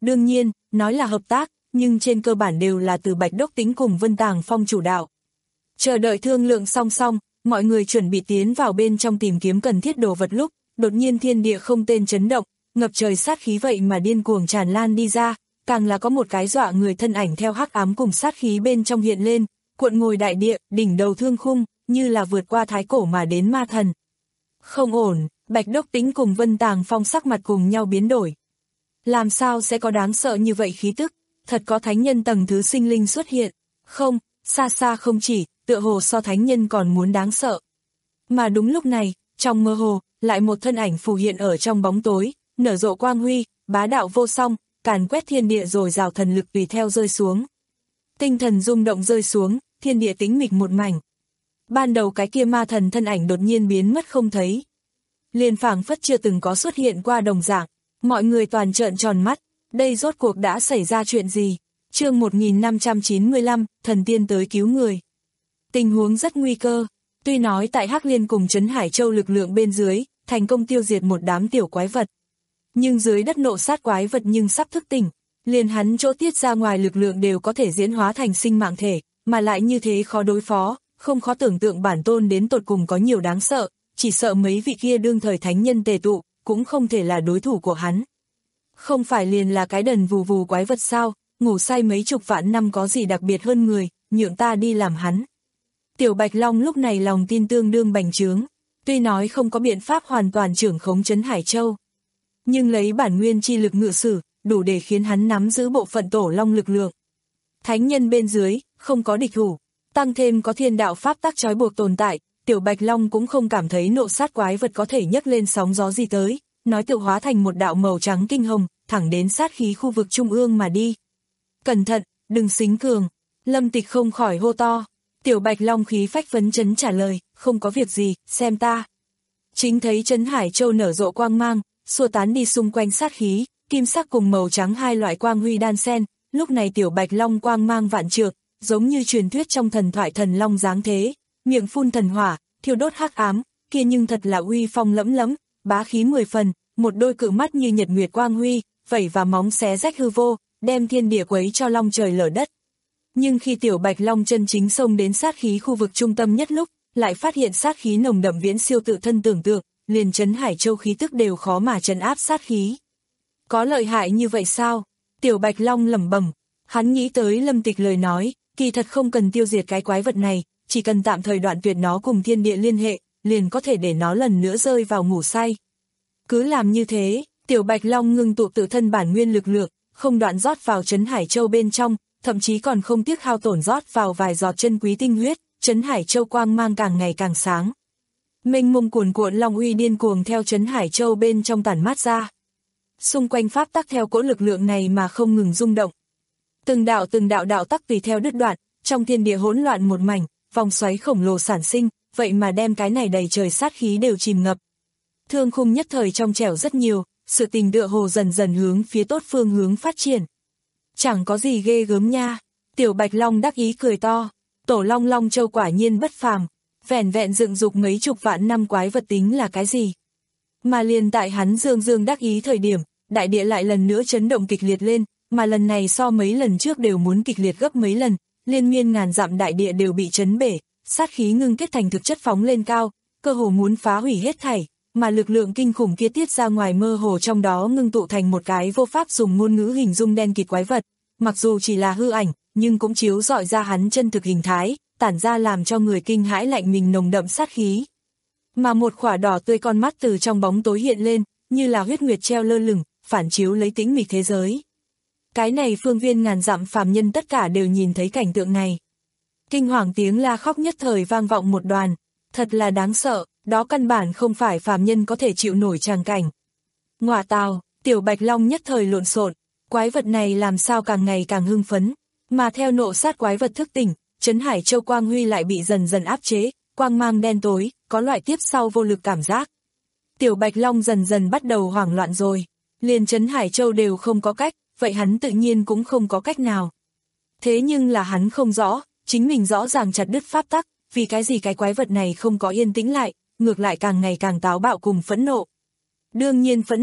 đương nhiên, nói là hợp tác, nhưng trên cơ bản đều là từ Bạch Đốc Tính cùng Vân Tàng Phong chủ đạo. Chờ đợi thương lượng song song, mọi người chuẩn bị tiến vào bên trong tìm kiếm cần thiết đồ vật lúc, đột nhiên thiên địa không tên chấn động, ngập trời sát khí vậy mà điên cuồng tràn lan đi ra, càng là có một cái dọa người thân ảnh theo hắc ám cùng sát khí bên trong hiện lên, cuộn ngồi đại địa, đỉnh đầu thương khung, như là vượt qua thái cổ mà đến ma thần. Không ổn, Bạch Đốc Tính cùng Vân Tàng Phong sắc mặt cùng nhau biến đổi. Làm sao sẽ có đáng sợ như vậy khí tức, thật có thánh nhân tầng thứ sinh linh xuất hiện, không, xa xa không chỉ, tựa hồ so thánh nhân còn muốn đáng sợ. Mà đúng lúc này, trong mơ hồ, lại một thân ảnh phù hiện ở trong bóng tối, nở rộ quang huy, bá đạo vô song, càn quét thiên địa rồi rào thần lực tùy theo rơi xuống. Tinh thần rung động rơi xuống, thiên địa tĩnh mịch một mảnh. Ban đầu cái kia ma thần thân ảnh đột nhiên biến mất không thấy. Liền phảng phất chưa từng có xuất hiện qua đồng dạng, mọi người toàn trợn tròn mắt, đây rốt cuộc đã xảy ra chuyện gì? Chương một nghìn năm trăm chín mươi lăm, thần tiên tới cứu người. Tình huống rất nguy cơ, tuy nói tại Hắc Liên cùng Trấn Hải Châu lực lượng bên dưới, thành công tiêu diệt một đám tiểu quái vật. Nhưng dưới đất nộ sát quái vật nhưng sắp thức tỉnh, liền hắn chỗ tiết ra ngoài lực lượng đều có thể diễn hóa thành sinh mạng thể, mà lại như thế khó đối phó, không khó tưởng tượng bản tôn đến tột cùng có nhiều đáng sợ, chỉ sợ mấy vị kia đương thời thánh nhân tề tụ, cũng không thể là đối thủ của hắn. Không phải liền là cái đần vù vù quái vật sao, ngủ say mấy chục vạn năm có gì đặc biệt hơn người, nhượng ta đi làm hắn. Tiểu Bạch Long lúc này lòng tin tương đương bành trướng, tuy nói không có biện pháp hoàn toàn trưởng khống Trấn Hải Châu, nhưng lấy bản nguyên chi lực ngự sử, đủ để khiến hắn nắm giữ bộ phận tổ long lực lượng. Thánh nhân bên dưới, không có địch thủ, tăng thêm có thiên đạo pháp tắc trói buộc tồn tại, Tiểu Bạch Long cũng không cảm thấy nộ sát quái vật có thể nhấc lên sóng gió gì tới, nói tự hóa thành một đạo màu trắng kinh hồng, thẳng đến sát khí khu vực trung ương mà đi. Cẩn thận, đừng xính cường, Lâm Tịch không khỏi hô to. Tiểu Bạch Long khí phách phấn chấn trả lời, không có việc gì, xem ta. Chính thấy Trấn Hải Châu nở rộ quang mang, xua tán đi xung quanh sát khí, kim sắc cùng màu trắng hai loại quang huy đan xen, lúc này Tiểu Bạch Long quang mang vạn trượng, giống như truyền thuyết trong thần thoại thần long dáng thế, miệng phun thần hỏa, thiêu đốt hắc ám, kia nhưng thật là uy phong lẫm lẫm, bá khí mười phần, một đôi cự mắt như nhật nguyệt quang huy, vẩy và móng xé rách hư vô, đem thiên địa quấy cho long trời lở đất. Nhưng khi Tiểu Bạch Long chân chính xông đến sát khí khu vực trung tâm nhất lúc, lại phát hiện sát khí nồng đậm viễn siêu tự thân tưởng tượng, liền Trấn Hải Châu khí tức đều khó mà trấn áp sát khí. Có lợi hại như vậy sao? Tiểu Bạch Long lẩm bẩm, hắn nghĩ tới Lâm Tịch lời nói, kỳ thật không cần tiêu diệt cái quái vật này, chỉ cần tạm thời đoạn tuyệt nó cùng thiên địa liên hệ, liền có thể để nó lần nữa rơi vào ngủ say. Cứ làm như thế, Tiểu Bạch Long ngưng tụ tự thân bản nguyên lực lượng, không đoạn rót vào Trấn Hải Châu bên trong, thậm chí còn không tiếc hao tổn rót vào vài giọt chân quý tinh huyết, Trấn Hải Châu quang mang càng ngày càng sáng. Mênh mông cuồn cuộn long uy điên cuồng theo Trấn Hải Châu bên trong tản mát ra. Xung quanh pháp tắc theo cỗ lực lượng này mà không ngừng rung động. Từng đạo từng đạo đạo tắc tùy theo đứt đoạn, trong thiên địa hỗn loạn một mảnh, vòng xoáy khổng lồ sản sinh, vậy mà đem cái này đầy trời sát khí đều chìm ngập. Thương khung nhất thời trong trẻo rất nhiều, sự tình tựa hồ dần dần hướng phía tốt phương hướng phát triển. Chẳng có gì ghê gớm nha, Tiểu Bạch Long đắc ý cười to, tổ long Long Châu quả nhiên bất phàm, vẻn vẹn dựng dục mấy chục vạn năm quái vật tính là cái gì. Mà liền tại hắn dương dương đắc ý thời điểm, đại địa lại lần nữa chấn động kịch liệt lên, mà lần này so mấy lần trước đều muốn kịch liệt gấp mấy lần, liên miên ngàn dặm đại địa đều bị chấn bể, sát khí ngưng kết thành thực chất phóng lên cao, cơ hồ muốn phá hủy hết thảy, mà lực lượng kinh khủng kia tiết ra ngoài mơ hồ trong đó ngưng tụ thành một cái vô pháp dùng ngôn ngữ hình dung đen kịt quái vật, mặc dù chỉ là hư ảnh, nhưng cũng chiếu rọi ra hắn chân thực hình thái, tản ra làm cho người kinh hãi lạnh mình nồng đậm sát khí. Mà một khỏa đỏ tươi con mắt từ trong bóng tối hiện lên, như là huyết nguyệt treo lơ lửng, phản chiếu lấy tĩnh mịch thế giới. Cái này phương viên ngàn dặm phàm nhân tất cả đều nhìn thấy cảnh tượng này. Kinh hoàng tiếng la khóc nhất thời vang vọng một đoàn, thật là đáng sợ, đó căn bản không phải phàm nhân có thể chịu nổi tràng cảnh. Ngọa tào, Tiểu Bạch Long nhất thời lộn xộn, quái vật này làm sao càng ngày càng hưng phấn, mà theo nộ sát quái vật thức tỉnh, Trấn Hải Châu quang huy lại bị dần dần áp chế, quang mang đen tối, có loại tiếp sau vô lực cảm giác. Tiểu Bạch Long dần dần bắt đầu hoảng loạn rồi, liền Trấn Hải Châu đều không có cách, vậy hắn tự nhiên cũng không có cách nào. Thế nhưng là hắn không rõ, chính mình rõ ràng chặt đứt pháp tắc, vì cái gì cái quái vật này không có yên tĩnh lại, ngược lại càng ngày càng táo bạo cùng phẫn nộ. Đương nhiên phẫn nộ,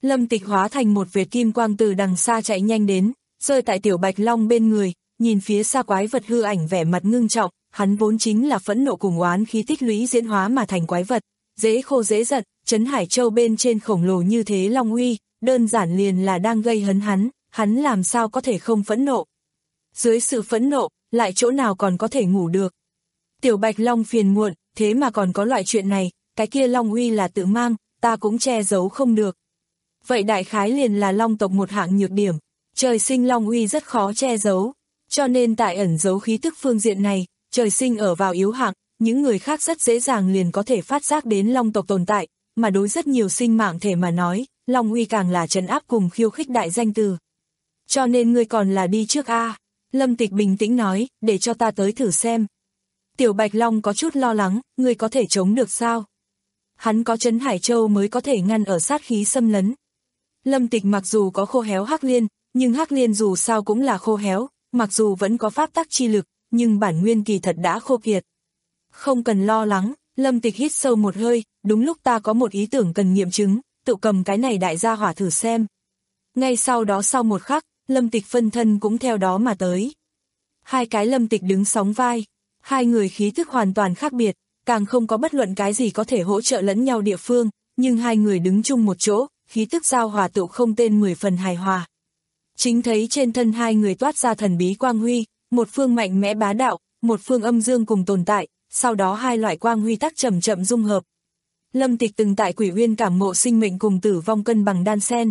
Lâm Tịch hóa thành một vệt kim quang từ đằng xa chạy nhanh đến, rơi tại Tiểu Bạch Long bên người, nhìn phía xa quái vật hư ảnh vẻ mặt ngưng trọng, hắn vốn chính là phẫn nộ cùng oán khí tích lũy diễn hóa mà thành quái vật, dễ khô dễ giận, Trấn Hải Châu bên trên khổng lồ như thế long uy, đơn giản liền là đang gây hấn hắn, hắn làm sao có thể không phẫn nộ. Dưới sự phẫn nộ, lại chỗ nào còn có thể ngủ được. Tiểu Bạch Long phiền muộn, thế mà còn có loại chuyện này, cái kia long uy là tự mang, ta cũng che giấu không được. Vậy đại khái liền là long tộc một hạng nhược điểm, trời sinh long uy rất khó che giấu, cho nên tại ẩn giấu khí tức phương diện này, trời sinh ở vào yếu hạng, những người khác rất dễ dàng liền có thể phát giác đến long tộc tồn tại, mà đối rất nhiều sinh mạng thể mà nói, long uy càng là trấn áp cùng khiêu khích đại danh từ. Cho nên ngươi còn là đi trước a. Lâm Tịch bình tĩnh nói, để cho ta tới thử xem. Tiểu Bạch Long có chút lo lắng, ngươi có thể chống được sao? Hắn có Trấn Hải Châu mới có thể ngăn ở sát khí xâm lấn. Lâm Tịch mặc dù có khô héo hắc liên, nhưng hắc liên dù sao cũng là khô héo, mặc dù vẫn có pháp tắc chi lực, nhưng bản nguyên kỳ thật đã khô kiệt. Không cần lo lắng, Lâm Tịch hít sâu một hơi, đúng lúc ta có một ý tưởng cần nghiệm chứng, tự cầm cái này đại gia hỏa thử xem. Ngay sau đó sau một khắc, Lâm Tịch phân thân cũng theo đó mà tới. Hai cái Lâm Tịch đứng sóng vai, hai người khí thức hoàn toàn khác biệt, càng không có bất luận cái gì có thể hỗ trợ lẫn nhau địa phương, nhưng hai người đứng chung một chỗ, khí tức giao hòa tụ không tên mười phần hài hòa. Chính thấy trên thân hai người toát ra thần bí quang huy, một phương mạnh mẽ bá đạo, một phương âm dương cùng tồn tại, sau đó hai loại quang huy tắc chậm chậm dung hợp. Lâm Tịch từng tại Quỷ Uyên cảm ngộ sinh mệnh cùng tử vong cân bằng đan sen.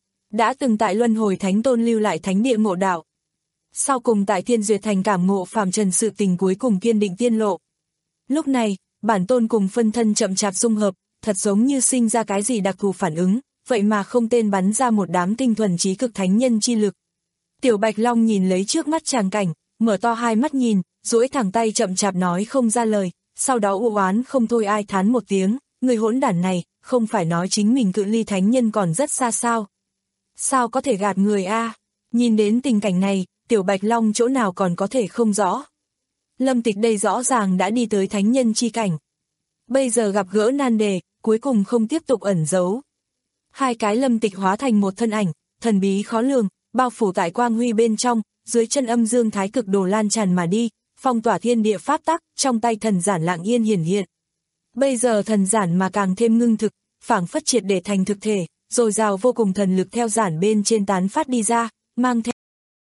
Đã từng tại Luân Hồi Thánh Tôn lưu lại thánh địa ngộ đạo. Sau cùng tại Thiên Duyệt Thành cảm ngộ phàm trần sự tình cuối cùng kiên định tiên lộ. Lúc này, bản tôn cùng phân thân chậm chạp dung hợp, thật giống như sinh ra cái gì đặc thù phản ứng, vậy mà không tên bắn ra một đám tinh thuần trí cực thánh nhân chi lực. Tiểu Bạch Long nhìn lấy trước mắt tràng cảnh, mở to hai mắt nhìn, duỗi thẳng tay chậm chạp nói không ra lời, sau đó u oán không thôi ai thán một tiếng, người hỗn đản này, không phải nói chính mình cự ly thánh nhân còn rất xa sao. Sao có thể gạt người a? Nhìn đến tình cảnh này, Tiểu Bạch Long chỗ nào còn có thể không rõ. Lâm Tịch đây rõ ràng đã đi tới thánh nhân chi cảnh. Bây giờ gặp gỡ nan đề, cuối cùng không tiếp tục ẩn giấu. Hai cái Lâm Tịch hóa thành một thân ảnh, thần bí khó lường, bao phủ tại quang huy bên trong, dưới chân âm dương thái cực đồ lan tràn mà đi, phong tỏa thiên địa pháp tắc, trong tay thần giản lặng yên hiển hiện. Bây giờ thần giản mà càng thêm ngưng thực, phảng phất triệt để thành thực thể, dồi dào vô cùng thần lực theo giản bên trên tán phát đi ra, mang theo.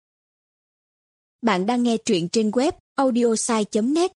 Bạn đang nghe truyện trên web audiosai chấm net.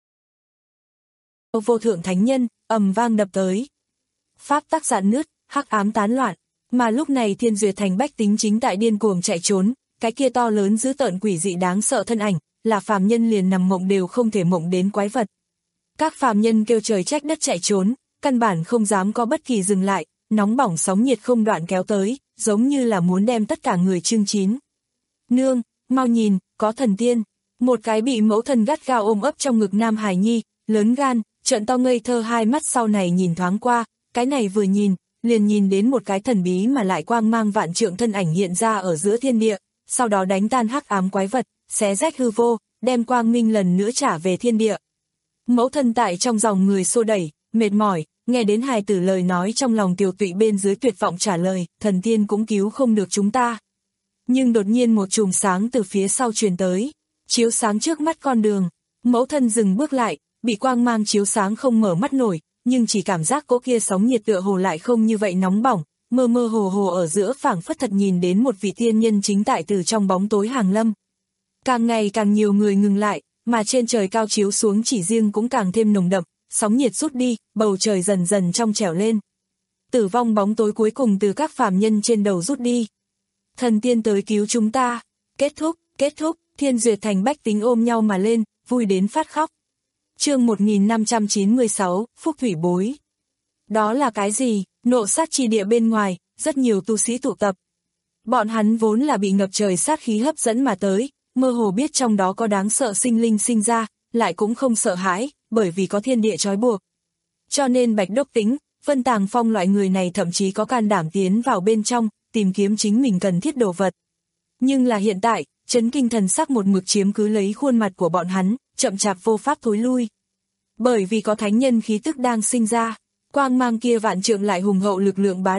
Vô thượng thánh nhân, ầm vang đập tới. Pháp tắc rạn nứt, hắc ám tán loạn, mà lúc này Thiên Duyệt Thành bách tính chính tại điên cuồng chạy trốn, cái kia to lớn dữ tợn quỷ dị đáng sợ thân ảnh, là phàm nhân liền nằm mộng đều không thể mộng đến quái vật. Các phàm nhân kêu trời trách đất chạy trốn, căn bản không dám có bất kỳ dừng lại, nóng bỏng sóng nhiệt không đoạn kéo tới, giống như là muốn đem tất cả người chưng chín. Nương, mau nhìn, có thần tiên. Một cái bị mẫu thần gắt gao ôm ấp trong ngực Nam Hải Nhi, lớn gan, trợn to ngây thơ hai mắt sau này nhìn thoáng qua, cái này vừa nhìn, liền nhìn đến một cái thần bí mà lại quang mang vạn trượng thân ảnh hiện ra ở giữa thiên địa, sau đó đánh tan hắc ám quái vật, xé rách hư vô, đem quang minh lần nữa trả về thiên địa. Mẫu thân tại trong dòng người xô đẩy, mệt mỏi, nghe đến hài tử lời nói trong lòng tiều tụy bên dưới tuyệt vọng trả lời, thần tiên cũng cứu không được chúng ta. Nhưng đột nhiên một chùm sáng từ phía sau truyền tới, chiếu sáng trước mắt con đường, mẫu thân dừng bước lại, bị quang mang chiếu sáng không mở mắt nổi, nhưng chỉ cảm giác cỗ kia sóng nhiệt tựa hồ lại không như vậy nóng bỏng, mơ mơ hồ hồ ở giữa phảng phất thật nhìn đến một vị tiên nhân chính tại từ trong bóng tối hàng lâm. Càng ngày càng nhiều người ngừng lại, mà trên trời cao chiếu xuống chỉ riêng cũng càng thêm nồng đậm, sóng nhiệt rút đi, bầu trời dần dần trong trẻo lên. Tử vong bóng tối cuối cùng từ các phàm nhân trên đầu rút đi. Thần tiên tới cứu chúng ta. Kết thúc, kết thúc, Thiên Duyệt Thành bách tính ôm nhau mà lên, vui đến phát khóc. Chương một nghìn năm trăm chín mươi sáu, Phúc Thủy Bối. Đó là cái gì? Nộ sát chi địa bên ngoài, rất nhiều tu sĩ tụ tập. Bọn hắn vốn là bị ngập trời sát khí hấp dẫn mà tới, mơ hồ biết trong đó có đáng sợ sinh linh sinh ra, lại cũng không sợ hãi, bởi vì có thiên địa trói buộc. Cho nên Bạch Đốc Tính, Vân Tàng Phong loại người này thậm chí có can đảm tiến vào bên trong, tìm kiếm chính mình cần thiết đồ vật. Nhưng là hiện tại, chấn kinh thần sắc một mực chiếm cứ lấy khuôn mặt của bọn hắn, chậm chạp vô pháp thối lui. Bởi vì có thánh nhân khí tức đang sinh ra, quang mang kia vạn trượng lại hùng hậu lực lượng bá đạo,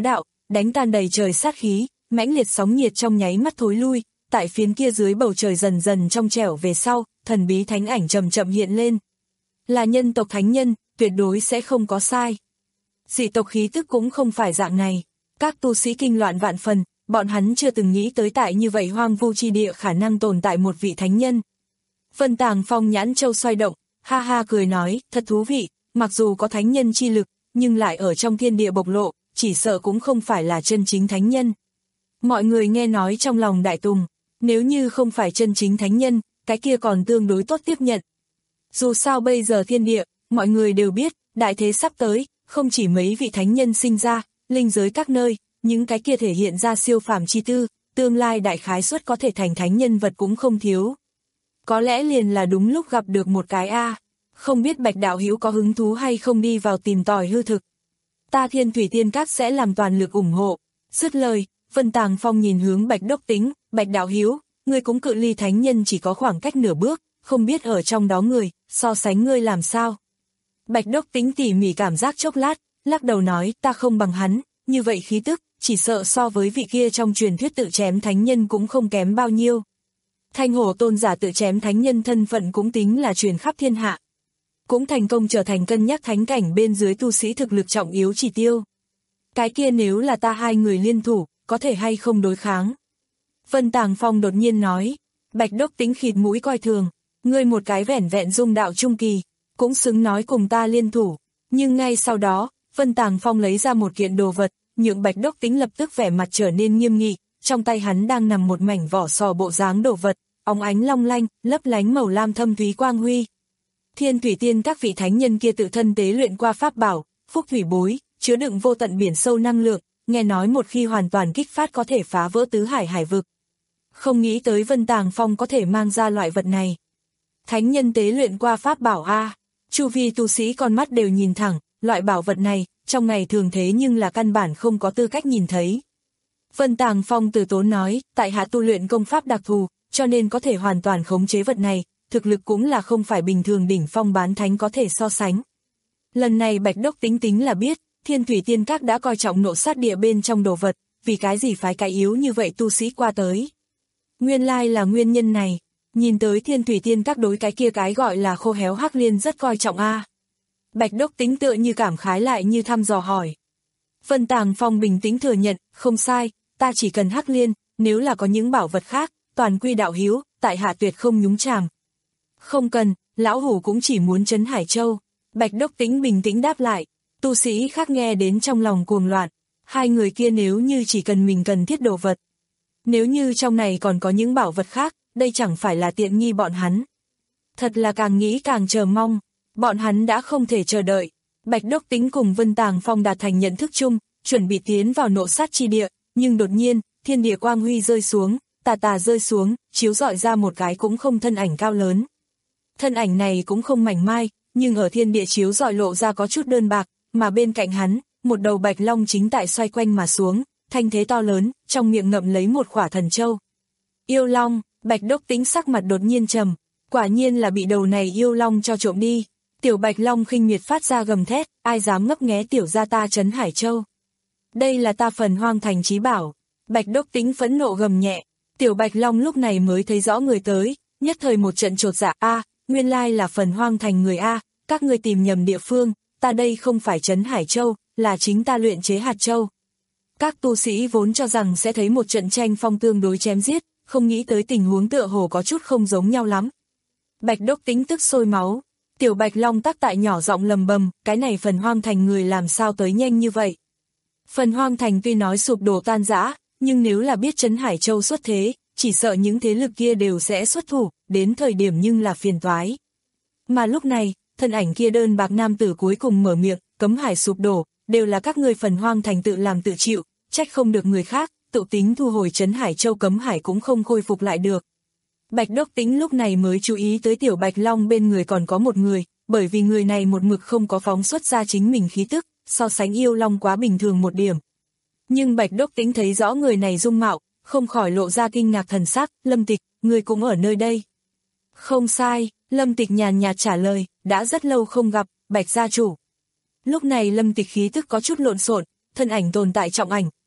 đánh tan đầy trời sát khí, mãnh liệt sóng nhiệt trong nháy mắt thối lui, tại phiến kia dưới bầu trời dần dần trong trẻo về sau, thần bí thánh ảnh chậm chậm hiện lên. Là nhân tộc thánh nhân, tuyệt đối sẽ không có sai. Dị tộc khí tức cũng không phải dạng này, các tu sĩ kinh loạn vạn phần, bọn hắn chưa từng nghĩ tới tại như vậy hoang vu chi địa khả năng tồn tại một vị thánh nhân. Vân Tàng Phong nhãn châu xoay động, ha ha cười nói, thật thú vị, mặc dù có thánh nhân chi lực, nhưng lại ở trong thiên địa bộc lộ, chỉ sợ cũng không phải là chân chính thánh nhân. Mọi người nghe nói trong lòng đại tùng, nếu như không phải chân chính thánh nhân, cái kia còn tương đối tốt tiếp nhận. Dù sao bây giờ thiên địa, mọi người đều biết, đại thế sắp tới, không chỉ mấy vị thánh nhân sinh ra, linh giới các nơi, những cái kia thể hiện ra siêu phàm chi tư, tương lai đại khái suất có thể thành thánh nhân vật cũng không thiếu. Có lẽ liền là đúng lúc gặp được một cái a, không biết Bạch đạo hữu có hứng thú hay không đi vào tìm tòi hư thực. Ta Thiên Thủy Tiên Các sẽ làm toàn lực ủng hộ. Dứt lời, Vân Tàng Phong nhìn hướng Bạch Đốc Tính, Bạch đạo hữu, ngươi cũng cự ly thánh nhân chỉ có khoảng cách nửa bước, không biết ở trong đó người, so sánh ngươi làm sao. Bạch Đốc Tính tỉ mỉ cảm giác chốc lát, lắc đầu nói, ta không bằng hắn, như vậy khí tức, chỉ sợ so với vị kia trong truyền thuyết tự chém thánh nhân cũng không kém bao nhiêu. Thanh Hổ tôn giả tự chém thánh nhân thân phận cũng tính là truyền khắp thiên hạ. Cũng thành công trở thành cân nhắc thánh cảnh bên dưới tu sĩ thực lực trọng yếu chỉ tiêu. Cái kia nếu là ta hai người liên thủ, có thể hay không đối kháng. Vân Tàng Phong đột nhiên nói, Bạch Đốc Tính khịt mũi coi thường, ngươi một cái vẻn vẹn dung đạo trung kỳ, cũng xứng nói cùng ta liên thủ. Nhưng ngay sau đó, Vân Tàng Phong lấy ra một kiện đồ vật, nhượng Bạch Đốc Tính lập tức vẻ mặt trở nên nghiêm nghị, trong tay hắn đang nằm một mảnh vỏ sò bộ dáng đồ vật, óng ánh long lanh, lấp lánh màu lam thâm thúy quang huy. Thiên Thủy Tiên các vị thánh nhân kia tự thân tế luyện qua pháp bảo, phúc thủy bối, chứa đựng vô tận biển sâu năng lượng, nghe nói một khi hoàn toàn kích phát có thể phá vỡ tứ hải hải vực. Không nghĩ tới Vân Tàng Phong có thể mang ra loại vật này. Thánh nhân tế luyện qua pháp bảo a, chu vi tu sĩ con mắt đều nhìn thẳng, loại bảo vật này, trong ngày thường thế nhưng là căn bản không có tư cách nhìn thấy. Vân Tàng Phong từ tốn nói, tại hạ tu luyện công pháp đặc thù, cho nên có thể hoàn toàn khống chế vật này, thực lực cũng là không phải bình thường đỉnh phong bán thánh có thể so sánh. Lần này Bạch Đốc Tính tính là biết, Thiên Thủy Tiên Các đã coi trọng nộ sát địa bên trong đồ vật, vì cái gì phái cái yếu như vậy tu sĩ qua tới. Nguyên lai là nguyên nhân này, nhìn tới Thiên Thủy Tiên Các đối cái kia cái gọi là khô héo hắc liên rất coi trọng a. Bạch Đốc Tính tựa như cảm khái lại như thăm dò hỏi. Vân Tàng Phong bình tĩnh thừa nhận, không sai, ta chỉ cần hắc liên, nếu là có những bảo vật khác, toàn quy đạo hiếu, tại hạ tuyệt không nhúng chàm. Không cần, lão hủ cũng chỉ muốn trấn Hải Châu. Bạch Đốc Tính bình tĩnh đáp lại, tu sĩ khác nghe đến trong lòng cuồng loạn, hai người kia nếu như chỉ cần mình cần thiết đồ vật. Nếu như trong này còn có những bảo vật khác, đây chẳng phải là tiện nghi bọn hắn. Thật là càng nghĩ càng chờ mong, bọn hắn đã không thể chờ đợi. Bạch Đốc Tính cùng Vân Tàng Phong đạt thành nhận thức chung, chuẩn bị tiến vào nộ sát chi địa, nhưng đột nhiên, thiên địa quang huy rơi xuống, tà tà rơi xuống, chiếu rọi ra một cái cũng không thân ảnh cao lớn. Thân ảnh này cũng không mảnh mai, nhưng ở thiên địa chiếu rọi lộ ra có chút đơn bạc, mà bên cạnh hắn, một đầu bạch long chính tại xoay quanh mà xuống, thanh thế to lớn, trong miệng ngậm lấy một quả thần châu. Yêu long, Bạch Đốc Tính sắc mặt đột nhiên trầm, quả nhiên là bị đầu này yêu long cho trộm đi. Tiểu bạch long khinh miệt phát ra gầm thét, ai dám ngấp nghé tiểu gia ta trấn Hải Châu. Đây là ta Phần Hoang Thành chí bảo. Bạch Đốc Tính phẫn nộ gầm nhẹ, tiểu bạch long lúc này mới thấy rõ người tới, nhất thời một trận chột dạ, a, nguyên lai là Phần Hoang Thành người a, các ngươi tìm nhầm địa phương, ta đây không phải trấn Hải Châu, là chính ta luyện chế hạt châu. Các tu sĩ vốn cho rằng sẽ thấy một trận tranh phong tương đối chém giết, không nghĩ tới tình huống tựa hồ có chút không giống nhau lắm. Bạch Đốc Tính tức sôi máu, tiểu bạch long tắc tại nhỏ giọng lầm bầm, cái này Phần Hoang Thành người làm sao tới nhanh như vậy. Phần Hoang Thành tuy nói sụp đổ tan rã, nhưng nếu là biết trấn Hải Châu xuất thế, chỉ sợ những thế lực kia đều sẽ xuất thủ, đến thời điểm nhưng là phiền toái. Mà lúc này, thân ảnh kia đơn bạc nam tử cuối cùng mở miệng, cấm hải sụp đổ, đều là các ngươi Phần Hoang Thành tự làm tự chịu, trách không được người khác, tự tính thu hồi trấn Hải Châu cấm hải cũng không khôi phục lại được. Bạch Đốc Tính lúc này mới chú ý tới tiểu bạch long bên người còn có một người, bởi vì người này một mực không có phóng xuất ra chính mình khí tức, so sánh yêu long quá bình thường một điểm. Nhưng Bạch Đốc Tính thấy rõ người này dung mạo, không khỏi lộ ra kinh ngạc thần sắc, Lâm Tịch, người cũng ở nơi đây. Không sai, Lâm Tịch nhàn nhạt trả lời, đã rất lâu không gặp, Bạch gia chủ. Lúc này Lâm Tịch khí tức có chút lộn xộn, thân ảnh tồn tại trọng ảnh,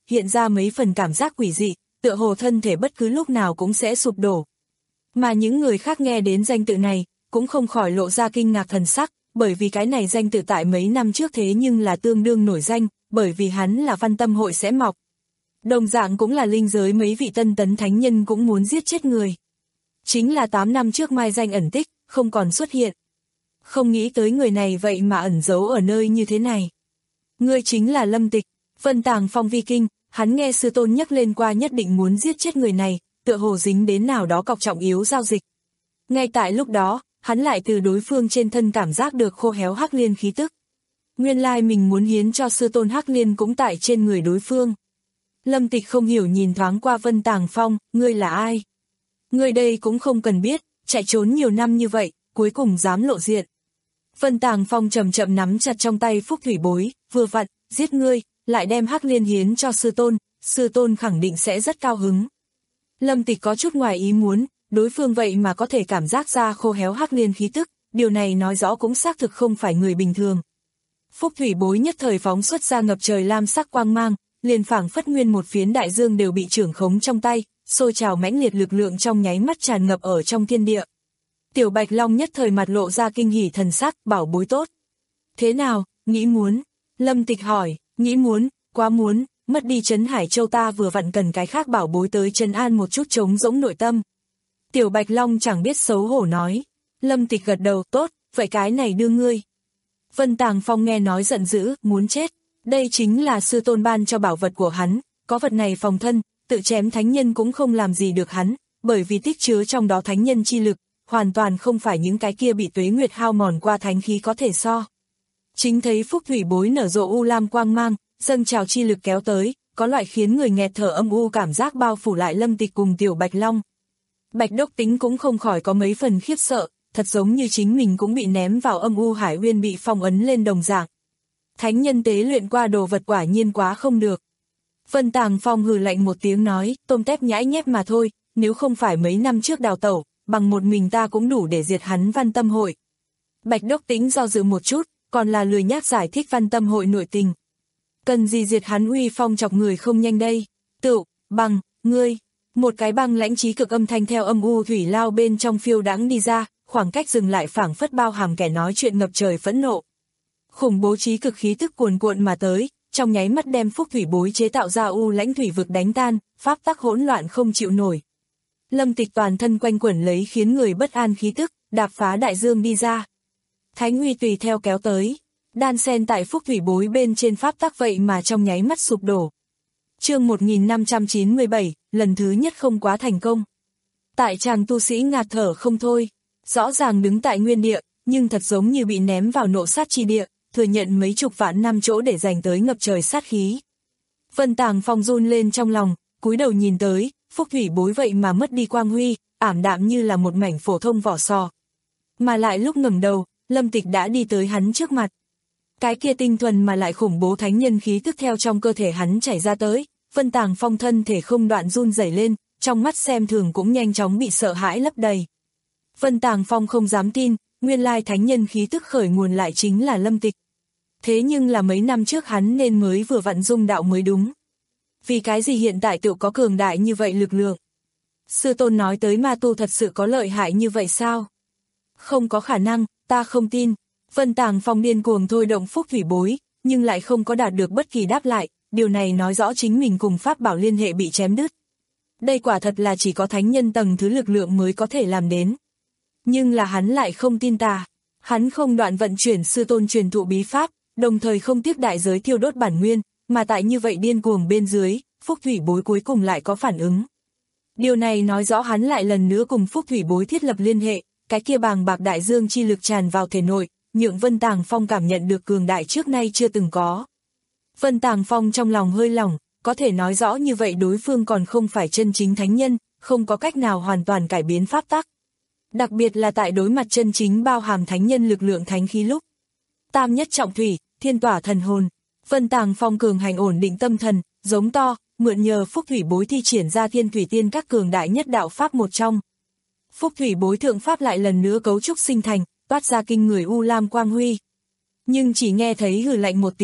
hiện ra mấy phần cảm giác quỷ dị, tựa hồ thân thể bất cứ lúc nào cũng sẽ sụp đổ. Mà những người khác nghe đến danh tự này, cũng không khỏi lộ ra kinh ngạc thần sắc, bởi vì cái này danh tự tại mấy năm trước thế nhưng là tương đương nổi danh, bởi vì hắn là Văn Tâm Hội sẽ mọc. Đồng dạng cũng là linh giới mấy vị tân tấn thánh nhân cũng muốn giết chết người. Chính là tám năm trước mai danh ẩn tích, không còn xuất hiện. Không nghĩ tới người này vậy mà ẩn giấu ở nơi như thế này. Ngươi chính là Lâm Tịch, Vân Tàng Phong vi kinh, hắn nghe sư tôn nhắc lên qua nhất định muốn giết chết người này, tựa hồ dính đến nào đó cọc trọng yếu giao dịch. Ngay tại lúc đó, hắn lại từ đối phương trên thân cảm giác được khô héo hắc liên khí tức. Nguyên lai mình muốn hiến cho sư tôn hắc liên cũng tại trên người đối phương. Lâm Tịch không hiểu nhìn thoáng qua Vân Tàng Phong, ngươi là ai? Ngươi đây cũng không cần biết, chạy trốn nhiều năm như vậy, cuối cùng dám lộ diện. Vân Tàng Phong chậm chậm nắm chặt trong tay Phúc Thủy Bối, vừa vặn, giết ngươi, lại đem hắc liên hiến cho sư tôn, sư tôn khẳng định sẽ rất cao hứng. Lâm Tịch có chút ngoài ý muốn, đối phương vậy mà có thể cảm giác ra khô héo hắc liên khí tức, điều này nói rõ cũng xác thực không phải người bình thường. Phúc Thủy Bối nhất thời phóng xuất ra ngập trời lam sắc quang mang, liền phảng phất nguyên một phiến đại dương đều bị trưởng khống trong tay, sôi trào mãnh liệt lực lượng trong nháy mắt tràn ngập ở trong thiên địa. Tiểu Bạch Long nhất thời mặt lộ ra kinh hỉ thần sắc, bảo bối tốt. Thế nào, nghĩ muốn? Lâm Tịch hỏi, nghĩ muốn, quá muốn, mất đi Trấn Hải Châu ta vừa vặn cần cái khác bảo bối tới trấn an một chút trống rỗng nội tâm. Tiểu Bạch Long chẳng biết xấu hổ nói. Lâm Tịch gật đầu, tốt, vậy cái này đưa ngươi. Vân Tàng Phong nghe nói giận dữ, muốn chết. Đây chính là sư tôn ban cho bảo vật của hắn, có vật này phòng thân, tự chém thánh nhân cũng không làm gì được hắn, bởi vì tích chứa trong đó thánh nhân chi lực, hoàn toàn không phải những cái kia bị tuế nguyệt hao mòn qua thánh khí có thể so. Chính thấy Phúc Thủy Bối nở rộ u lam quang mang, dâng trào chi lực kéo tới, có loại khiến người nghẹt thở âm u cảm giác bao phủ lại Lâm Tịch cùng Tiểu Bạch Long. Bạch Đốc Tính cũng không khỏi có mấy phần khiếp sợ, thật giống như chính mình cũng bị ném vào âm u hải uyên bị phong ấn lên đồng dạng. Thánh nhân tế luyện qua đồ vật quả nhiên quá không được. Vân Tàng Phong hừ lạnh một tiếng nói, tôm tép nhãi nhép mà thôi, nếu không phải mấy năm trước đào tẩu, bằng một mình ta cũng đủ để diệt hắn Văn Tâm Hội. Bạch Đốc Tính do dự một chút, còn là lười nhác giải thích Văn Tâm Hội nội tình. Cần gì diệt hắn uy phong chọc người không nhanh đây? Tựu, bằng, ngươi. Một cái băng lãnh trí cực âm thanh theo âm u thủy lao bên trong phiêu đãng đi ra, khoảng cách dừng lại phảng phất bao hàm kẻ nói chuyện ngập trời phẫn nộ. Khủng bố trí cực khí tức cuồn cuộn mà tới, trong nháy mắt đem Phúc Thủy Bối chế tạo ra u lãnh thủy vực đánh tan, pháp tắc hỗn loạn không chịu nổi. Lâm Tịch toàn thân quanh quẩn lấy khiến người bất an khí tức, đạp phá đại dương đi ra. Thánh uy tùy theo kéo tới, đan xen tại Phúc Thủy Bối bên trên pháp tắc vậy mà trong nháy mắt sụp đổ. Chương một nghìn năm trăm chín mươi bảy, lần thứ nhất không quá thành công. Tại chàng tu sĩ ngạt thở không thôi, rõ ràng đứng tại nguyên địa, nhưng thật giống như bị ném vào nộ sát chi địa, thừa nhận mấy chục vạn năm chỗ để dành tới ngập trời sát khí. Vân Tàng Phong run lên trong lòng, cúi đầu nhìn tới, Phúc Thủy Bối vậy mà mất đi quang huy, ảm đạm như là một mảnh phổ thông vỏ sò. Mà lại lúc ngẩng đầu, Lâm Tịch đã đi tới hắn trước mặt. Cái kia tinh thuần mà lại khủng bố thánh nhân khí tức theo trong cơ thể hắn chảy ra tới, Vân Tàng Phong thân thể không đoạn run rẩy lên, trong mắt xem thường cũng nhanh chóng bị sợ hãi lấp đầy. Vân Tàng Phong không dám tin, nguyên lai thánh nhân khí tức khởi nguồn lại chính là Lâm Tịch. Thế nhưng là mấy năm trước hắn nên mới vừa vặn dung đạo mới đúng. Vì cái gì hiện tại tự có cường đại như vậy lực lượng? Sư tôn nói tới ma tu thật sự có lợi hại như vậy sao? Không có khả năng, ta không tin. Vân Tàng Phong điên cuồng thôi động Phúc Thủy Bối, nhưng lại không có đạt được bất kỳ đáp lại, điều này nói rõ chính mình cùng pháp bảo liên hệ bị chém đứt. Đây quả thật là chỉ có thánh nhân tầng thứ lực lượng mới có thể làm đến. Nhưng là hắn lại không tin ta. Hắn không đoạn vận chuyển sư tôn truyền thụ bí pháp, đồng thời không tiếc đại giới thiêu đốt bản nguyên, mà tại như vậy điên cuồng bên dưới, Phúc Thủy Bối cuối cùng lại có phản ứng. Điều này nói rõ hắn lại lần nữa cùng Phúc Thủy Bối thiết lập liên hệ, cái kia bàng bạc đại dương chi lực tràn vào thể nội, nhượng Vân Tàng Phong cảm nhận được cường đại trước nay chưa từng có. Vân Tàng Phong trong lòng hơi lỏng, có thể nói rõ như vậy đối phương còn không phải chân chính thánh nhân, không có cách nào hoàn toàn cải biến pháp tắc. Đặc biệt là tại đối mặt chân chính bao hàm thánh nhân lực lượng thánh khí lúc. Tam nhất trọng thủy, thiên tỏa thần hồn. Vân Tàng Phong cường hành ổn định tâm thần, giống to, mượn nhờ Phúc Thủy Bối thi triển ra thiên thủy tiên các cường đại nhất đạo pháp một trong. Phúc Thủy Bối thượng pháp lại lần nữa cấu trúc sinh thành, toát ra kinh người u lam quang huy. Nhưng chỉ nghe thấy hừ lạnh một tiếng,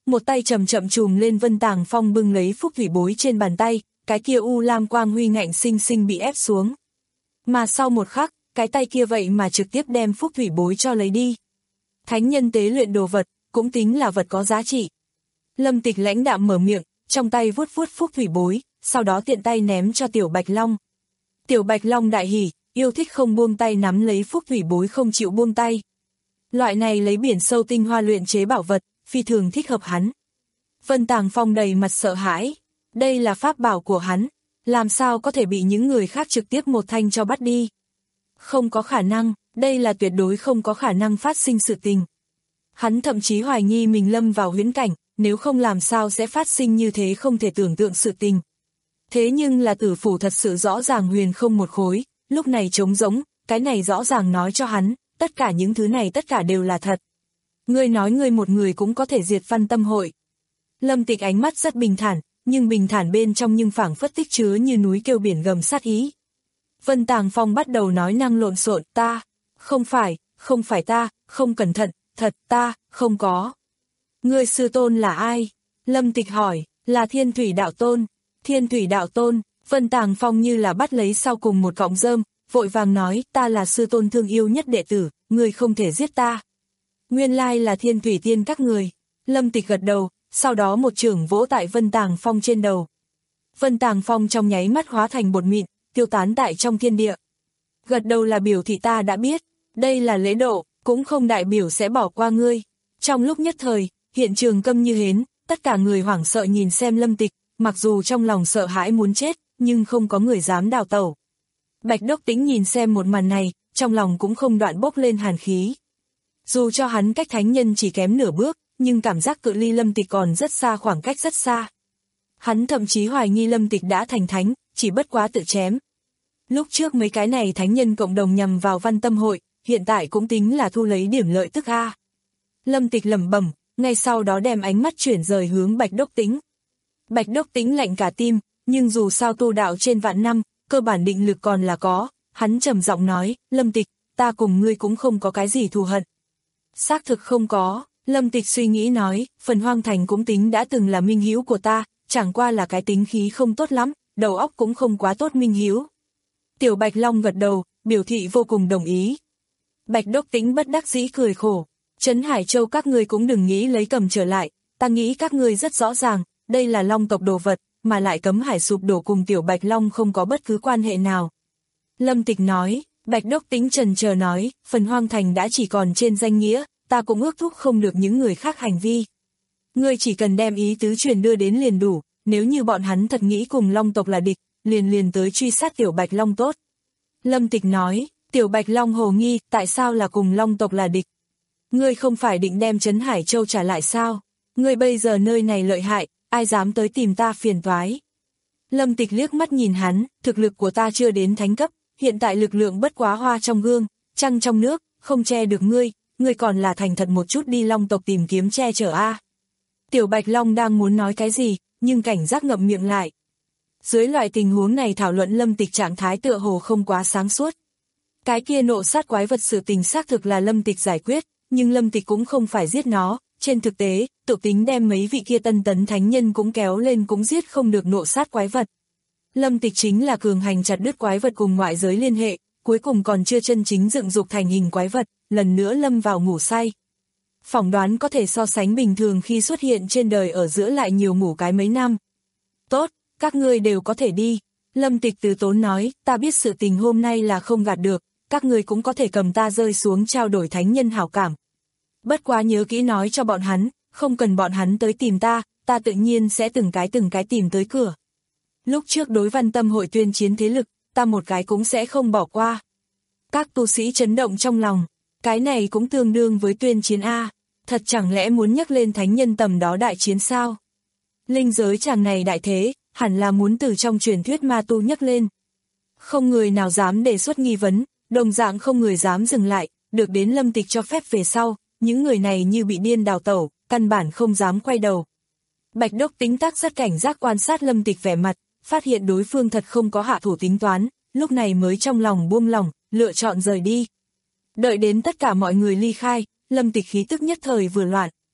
một tay chậm chậm chùm lên Vân Tàng Phong bưng lấy phúc thủy bối trên bàn tay, cái kia u lam quang huy ngạnh sinh sinh bị ép xuống. Mà sau một khắc, cái tay kia vậy mà trực tiếp đem phúc thủy bối cho lấy đi. Thánh nhân tế luyện đồ vật, cũng tính là vật có giá trị. Lâm Tịch lãnh đạm mở miệng, trong tay vuốt vuốt phúc thủy bối, sau đó tiện tay ném cho Tiểu Bạch Long. Tiểu Bạch Long đại hỉ, yêu thích không buông tay nắm lấy phúc thủy bối không chịu buông tay. Loại này lấy biển sâu tinh hoa luyện chế bảo vật, phi thường thích hợp hắn. Vân Tàng Phong đầy mặt sợ hãi, đây là pháp bảo của hắn, làm sao có thể bị những người khác trực tiếp một thanh cho bắt đi. Không có khả năng, đây là tuyệt đối không có khả năng phát sinh sự tình. Hắn thậm chí hoài nghi mình lâm vào huyễn cảnh, nếu không làm sao sẽ phát sinh như thế không thể tưởng tượng sự tình. Thế nhưng là tử phủ thật sự rõ ràng huyền không một khối, lúc này trống rỗng, cái này rõ ràng nói cho hắn, tất cả những thứ này tất cả đều là thật. Ngươi nói ngươi một người cũng có thể diệt Văn Tâm Hội. Lâm Tịch ánh mắt rất bình thản, nhưng bình thản bên trong nhưng phảng phất tích chứa như núi kêu biển gầm sát ý. Vân Tàng Phong bắt đầu nói năng lộn xộn, ta, không phải, không phải ta, không cẩn thận, thật, ta, không có. Ngươi sư tôn là ai? Lâm Tịch hỏi, là Thiên Thủy Đạo Tôn. Thiên Thủy Đạo Tôn, Vân Tàng Phong như là bắt lấy sau cùng một cọng rơm, vội vàng nói, ta là sư tôn thương yêu nhất đệ tử, ngươi không thể giết ta. Nguyên lai là Thiên Thủy Tiên các người. Lâm Tịch gật đầu, sau đó một chưởng vỗ tại Vân Tàng Phong trên đầu. Vân Tàng Phong trong nháy mắt hóa thành bột mịn, tiêu tán tại trong thiên địa. Gật đầu là biểu thị ta đã biết, đây là lễ độ, cũng không đại biểu sẽ bỏ qua ngươi. Trong lúc nhất thời, hiện trường câm như hến, tất cả người hoảng sợ nhìn xem Lâm Tịch, mặc dù trong lòng sợ hãi muốn chết, nhưng không có người dám đào tẩu. Bạch Đốc Tĩnh nhìn xem một màn này, trong lòng cũng không đoạn bốc lên hàn khí. Dù cho hắn cách thánh nhân chỉ kém nửa bước, nhưng cảm giác cự ly Lâm Tịch còn rất xa, khoảng cách rất xa. Hắn thậm chí hoài nghi Lâm Tịch đã thành thánh, chỉ bất quá tự chém. Lúc trước mấy cái này thánh nhân cộng đồng nhằm vào Văn Tâm Hội, hiện tại cũng tính là thu lấy điểm lợi tức a. Lâm Tịch lẩm bẩm, ngay sau đó đem ánh mắt chuyển rời hướng Bạch Đốc Tĩnh. Bạch Đốc Tĩnh lạnh cả tim, nhưng dù sao tu đạo trên vạn năm, cơ bản định lực còn là có, hắn trầm giọng nói, Lâm Tịch, ta cùng ngươi cũng không có cái gì thù hận. Xác thực không có, Lâm Tịch suy nghĩ nói, phần Hoang Thành cũng tính đã từng là minh hữu của ta, chẳng qua là cái tính khí không tốt lắm, đầu óc cũng không quá tốt minh hữu. Tiểu Bạch Long gật đầu, biểu thị vô cùng đồng ý. Bạch Đốc Tĩnh bất đắc dĩ cười khổ, Trấn Hải Châu các ngươi cũng đừng nghĩ lấy cầm trở lại, ta nghĩ các ngươi rất rõ ràng, đây là Long tộc đồ vật, mà lại cấm hải sụp đổ cùng Tiểu Bạch Long không có bất cứ quan hệ nào. Lâm Tịch nói, Bạch Đốc Tĩnh trần chờ nói, phần Hoang Thành đã chỉ còn trên danh nghĩa, ta cũng ước thúc không được những người khác hành vi. Ngươi chỉ cần đem ý tứ truyền đưa đến liền đủ, nếu như bọn hắn thật nghĩ cùng Long tộc là địch, liền liền tới truy sát Tiểu Bạch Long tốt. Lâm Tịch nói, Tiểu Bạch Long hồ nghi, tại sao là cùng Long tộc là địch? Ngươi không phải định đem Trấn Hải Châu trả lại sao? Ngươi bây giờ nơi này lợi hại, ai dám tới tìm ta phiền toái? Lâm Tịch liếc mắt nhìn hắn, thực lực của ta chưa đến thánh cấp, hiện tại lực lượng bất quá hoa trong gương, trăng trong nước, không che được ngươi, ngươi còn là thành thật một chút đi Long tộc tìm kiếm che chở a. Tiểu Bạch Long đang muốn nói cái gì, nhưng cảnh giác ngậm miệng lại. Dưới loại tình huống này thảo luận Lâm Tịch trạng thái tựa hồ không quá sáng suốt. Cái kia nộ sát quái vật sự tình xác thực là Lâm Tịch giải quyết, nhưng Lâm Tịch cũng không phải giết nó, trên thực tế, tự tính đem mấy vị kia tân tấn thánh nhân cũng kéo lên cũng giết không được nộ sát quái vật. Lâm Tịch chính là cường hành chặt đứt quái vật cùng ngoại giới liên hệ, cuối cùng còn chưa chân chính dựng dục thành hình quái vật, lần nữa lâm vào ngủ say. Phỏng đoán có thể so sánh bình thường khi xuất hiện trên đời ở giữa lại nhiều ngủ cái mấy năm. Tốt, các ngươi đều có thể đi. Lâm Tịch từ tốn nói, ta biết sự tình hôm nay là không gạt được, các ngươi cũng có thể cầm ta rơi xuống trao đổi thánh nhân hảo cảm. Bất quá nhớ kỹ nói cho bọn hắn, không cần bọn hắn tới tìm ta, ta tự nhiên sẽ từng cái từng cái tìm tới cửa. Lúc trước đối Văn Tâm Hội tuyên chiến thế lực, ta một cái cũng sẽ không bỏ qua. Các tu sĩ chấn động trong lòng, cái này cũng tương đương với tuyên chiến A, thật chẳng lẽ muốn nhắc lên thánh nhân tầm đó đại chiến sao? Linh giới chàng này đại thế, hẳn là muốn từ trong truyền thuyết ma tu nhắc lên. Không người nào dám đề xuất nghi vấn, đồng dạng không người dám dừng lại, được đến Lâm Tịch cho phép về sau, những người này như bị điên đào tẩu, căn bản không dám quay đầu. Bạch Đốc tính tác rất cảnh giác quan sát Lâm Tịch vẻ mặt, phát hiện đối phương thật không có hạ thủ tính toán, lúc này mới trong lòng buông lòng, lựa chọn rời đi. Đợi đến tất cả mọi người ly khai, Lâm Tịch khí tức nhất thời vừa loạn.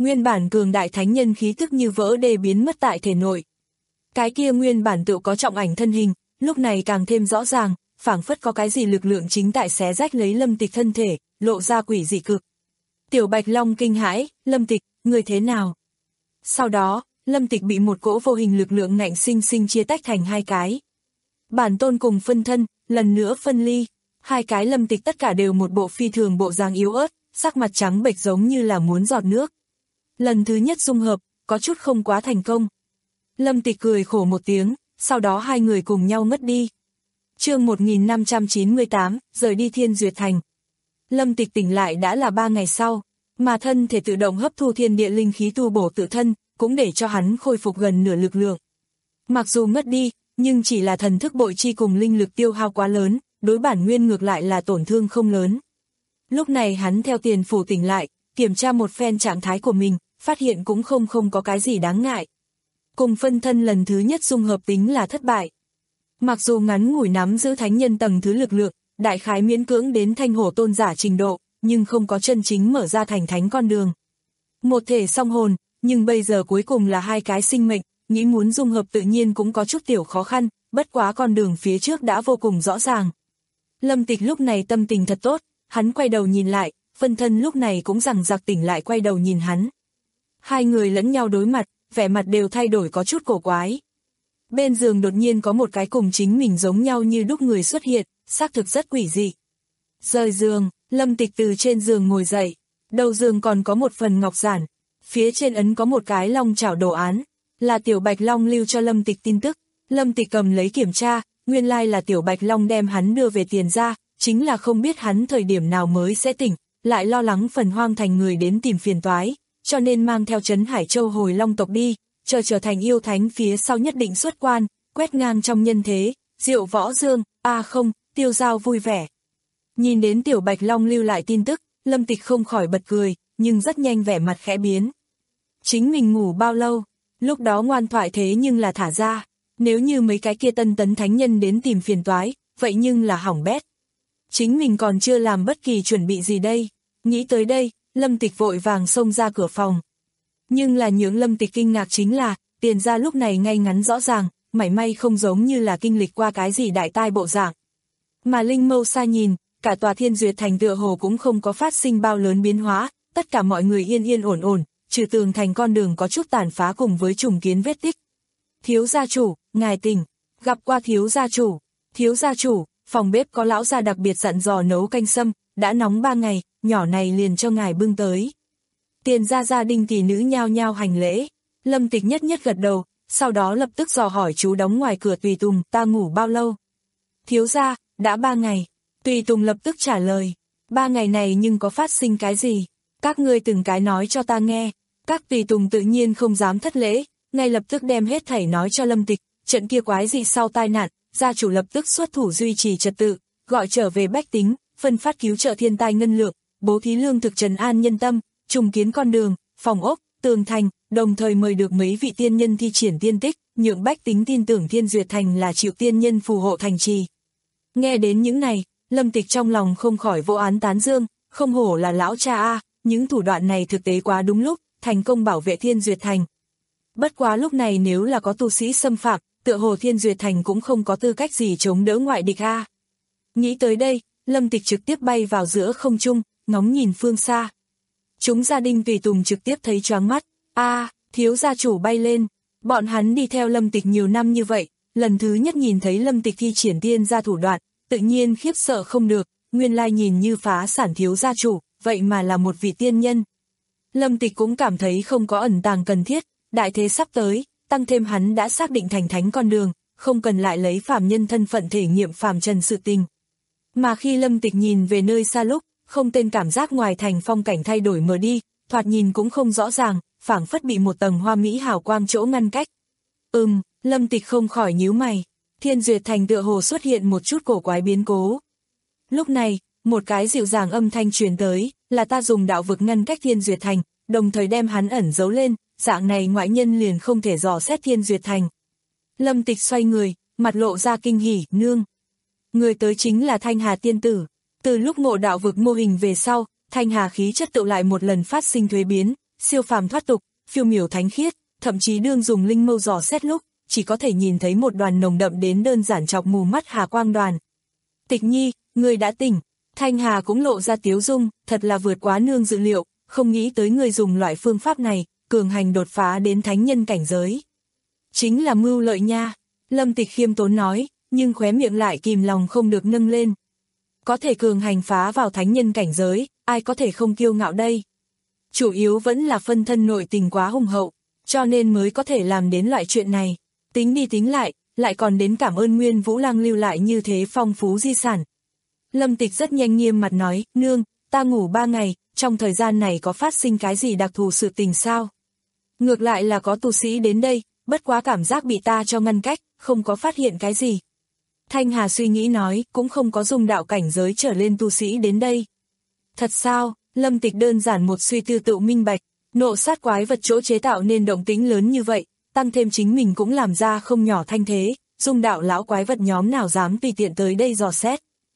nguyên bản cường đại thánh nhân khí tức như vỡ đê biến mất tại thể nội. Cái kia nguyên bản tự có trọng ảnh thân hình, lúc này càng thêm rõ ràng, phảng phất có cái gì lực lượng chính tại xé rách lấy Lâm Tịch thân thể, lộ ra quỷ dị cực. Tiểu Bạch Long kinh hãi, Lâm Tịch, người thế nào? Sau đó, Lâm Tịch bị một cỗ vô hình lực lượng ngạnh sinh sinh chia tách thành hai cái. Bản tôn cùng phân thân, lần nữa phân ly, hai cái Lâm Tịch tất cả đều một bộ phi thường bộ dáng yếu ớt, sắc mặt trắng bệch giống như là muốn giọt nước. Lần thứ nhất dung hợp, có chút không quá thành công. Lâm Tịch cười khổ một tiếng, sau đó hai người cùng nhau mất đi. Chương một nghìn năm trăm chín mươi tám, rời đi Thiên Duyệt Thành. Lâm Tịch tỉnh lại đã là ba ngày sau, mà thân thể tự động hấp thu thiên địa linh khí tu bổ tự thân, cũng để cho hắn khôi phục gần nửa lực lượng. Mặc dù mất đi, nhưng chỉ là thần thức bội chi cùng linh lực tiêu hao quá lớn, đối bản nguyên ngược lại là tổn thương không lớn. Lúc này hắn theo tiền phủ tỉnh lại, kiểm tra một phen trạng thái của mình, phát hiện cũng không không có cái gì đáng ngại. Cùng phân thân lần thứ nhất dung hợp tính là thất bại. Mặc dù ngắn ngủi nắm giữ thánh nhân tầng thứ lực lượng, đại khái miễn cưỡng đến thanh hổ tôn giả trình độ, nhưng không có chân chính mở ra thành thánh con đường. Một thể song hồn, nhưng bây giờ cuối cùng là hai cái sinh mệnh, nghĩ muốn dung hợp tự nhiên cũng có chút tiểu khó khăn, bất quá con đường phía trước đã vô cùng rõ ràng. Lâm Tịch lúc này tâm tình thật tốt, hắn quay đầu nhìn lại, phân thân lúc này cũng rằng giặc tỉnh lại quay đầu nhìn hắn. Hai người lẫn nhau đối mặt, vẻ mặt đều thay đổi có chút cổ quái. Bên giường đột nhiên có một cái cùng chính mình giống nhau như đúc người xuất hiện, xác thực rất quỷ dị. Rời giường, Lâm Tịch từ trên giường ngồi dậy, đầu giường còn có một phần ngọc giản, phía trên ấn có một cái long chảo đồ án, là Tiểu Bạch Long lưu cho Lâm Tịch tin tức. Lâm Tịch cầm lấy kiểm tra, nguyên lai là Tiểu Bạch Long đem hắn đưa về tiền ra, chính là không biết hắn thời điểm nào mới sẽ tỉnh, lại lo lắng phần hoang thành người đến tìm phiền toái, cho nên mang theo Trấn Hải Châu hồi Long tộc đi, chờ trở thành yêu thánh phía sau nhất định xuất quan, quét ngang trong nhân thế, Diệu Võ Dương, a à không, Tiêu Giao vui vẻ. Nhìn đến Tiểu Bạch Long lưu lại tin tức, Lâm Tịch không khỏi bật cười, nhưng rất nhanh vẻ mặt khẽ biến. Chính mình ngủ bao lâu, lúc đó ngoan thoại thế nhưng là thả ra, nếu như mấy cái kia tân tấn thánh nhân đến tìm phiền toái, vậy nhưng là hỏng bét. Chính mình còn chưa làm bất kỳ chuẩn bị gì đây, nghĩ tới đây, Lâm Tịch vội vàng xông ra cửa phòng. Nhưng là những Lâm Tịch kinh ngạc chính là, tiền ra lúc này ngay ngắn rõ ràng, mảy may không giống như là kinh lịch qua cái gì đại tai bộ dạng. Mà Linh Mâu xa nhìn, cả tòa Thiên Duyệt Thành tựa hồ cũng không có phát sinh bao lớn biến hóa, tất cả mọi người yên yên ổn ổn, trừ tường thành con đường có chút tàn phá cùng với trùng kiến vết tích. Thiếu gia chủ, ngài tỉnh, gặp qua thiếu gia chủ, thiếu gia chủ, phòng bếp có lão gia đặc biệt dặn dò nấu canh sâm, đã nóng ba ngày, nhỏ này liền cho ngài bưng tới. Tiền gia gia đình tỷ nữ nhao nhao hành lễ, Lâm Tịch nhất nhất gật đầu, sau đó lập tức dò hỏi chú đóng ngoài cửa Tùy Tùng, ta ngủ bao lâu? Thiếu gia, đã ba ngày, Tùy Tùng lập tức trả lời, ba ngày này nhưng có phát sinh cái gì? Các ngươi từng cái nói cho ta nghe, các Tùy Tùng tự nhiên không dám thất lễ, ngay lập tức đem hết thảy nói cho Lâm Tịch, trận kia quái dị sau tai nạn, gia chủ lập tức xuất thủ duy trì trật tự, gọi trở về bách tính, phân phát cứu trợ thiên tai ngân lượng, bố thí lương thực trấn an nhân tâm, trùng kiến con đường, phòng ốc, tường thành, đồng thời mời được mấy vị tiên nhân thi triển tiên tích, nhượng bách tính tin tưởng Thiên Duyệt Thành là chịu tiên nhân phù hộ thành trì. Nghe đến những này, Lâm Tịch trong lòng không khỏi vô án tán dương, không hổ là lão cha a, những thủ đoạn này thực tế quá đúng lúc, thành công bảo vệ Thiên Duyệt Thành. Bất quá lúc này nếu là có tu sĩ xâm phạm, tựa hồ Thiên Duyệt Thành cũng không có tư cách gì chống đỡ ngoại địch a. Nghĩ tới đây, Lâm Tịch trực tiếp bay vào giữa không trung, ngóng nhìn phương xa. Chúng gia đình Tùy Tùng trực tiếp thấy choáng mắt, a, thiếu gia chủ bay lên. Bọn hắn đi theo Lâm Tịch nhiều năm như vậy, lần thứ nhất nhìn thấy Lâm Tịch thi triển tiên gia thủ đoạn, tự nhiên khiếp sợ không được, nguyên lai nhìn như phá sản thiếu gia chủ, vậy mà là một vị tiên nhân. Lâm Tịch cũng cảm thấy không có ẩn tàng cần thiết, đại thế sắp tới, tăng thêm hắn đã xác định thành thánh con đường, không cần lại lấy phàm nhân thân phận thể nghiệm phàm trần sự tình. Mà khi Lâm Tịch nhìn về nơi xa lúc, không tên cảm giác ngoài thành phong cảnh thay đổi mờ đi, thoạt nhìn cũng không rõ ràng, phảng phất bị một tầng hoa mỹ hào quang chỗ ngăn cách. Ừm, Lâm Tịch không khỏi nhíu mày, Thiên Duyệt Thành tựa hồ xuất hiện một chút cổ quái biến cố. Lúc này, một cái dịu dàng âm thanh truyền tới, là ta dùng đạo vực ngăn cách Thiên Duyệt Thành, đồng thời đem hắn ẩn giấu lên, dạng này ngoại nhân liền không thể dò xét Thiên Duyệt Thành. Lâm Tịch xoay người, mặt lộ ra kinh hỉ, nương. Người tới chính là Thanh Hà tiên tử. Từ lúc ngộ đạo vực mô hình về sau, Thanh Hà khí chất tự lại một lần phát sinh thuế biến, siêu phàm thoát tục, phiêu miểu thánh khiết, thậm chí đương dùng linh mâu dò xét lúc, chỉ có thể nhìn thấy một đoàn nồng đậm đến đơn giản chọc mù mắt hà quang đoàn. Tịch Nhi, người đã tỉnh. Thanh Hà cũng lộ ra tiếu dung, thật là vượt quá nương dự liệu, không nghĩ tới người dùng loại phương pháp này, cường hành đột phá đến thánh nhân cảnh giới. Chính là mưu lợi nha, Lâm Tịch khiêm tốn nói, nhưng khóe miệng lại kìm lòng không được nâng lên. Có thể cường hành phá vào thánh nhân cảnh giới, ai có thể không kiêu ngạo đây. Chủ yếu vẫn là phân thân nội tình quá hùng hậu, cho nên mới có thể làm đến loại chuyện này. Tính đi tính lại, lại còn đến cảm ơn Nguyên Vũ Lăng lưu lại như thế phong phú di sản. Lâm Tịch rất nhanh nghiêm mặt nói, nương, ta ngủ ba ngày, trong thời gian này có phát sinh cái gì đặc thù sự tình sao? Ngược lại là có tu sĩ đến đây, bất quá cảm giác bị ta cho ngăn cách, không có phát hiện cái gì. Thanh Hà suy nghĩ nói, cũng không có dùng đạo cảnh giới trở lên tu sĩ đến đây. Thật sao? Lâm Tịch đơn giản một suy tư tự minh bạch, nộ sát quái vật chỗ chế tạo nên động tĩnh lớn như vậy, tăng thêm chính mình cũng làm ra không nhỏ thanh thế, dung đạo lão quái vật nhóm nào dám tùy tiện tới đây dò xét.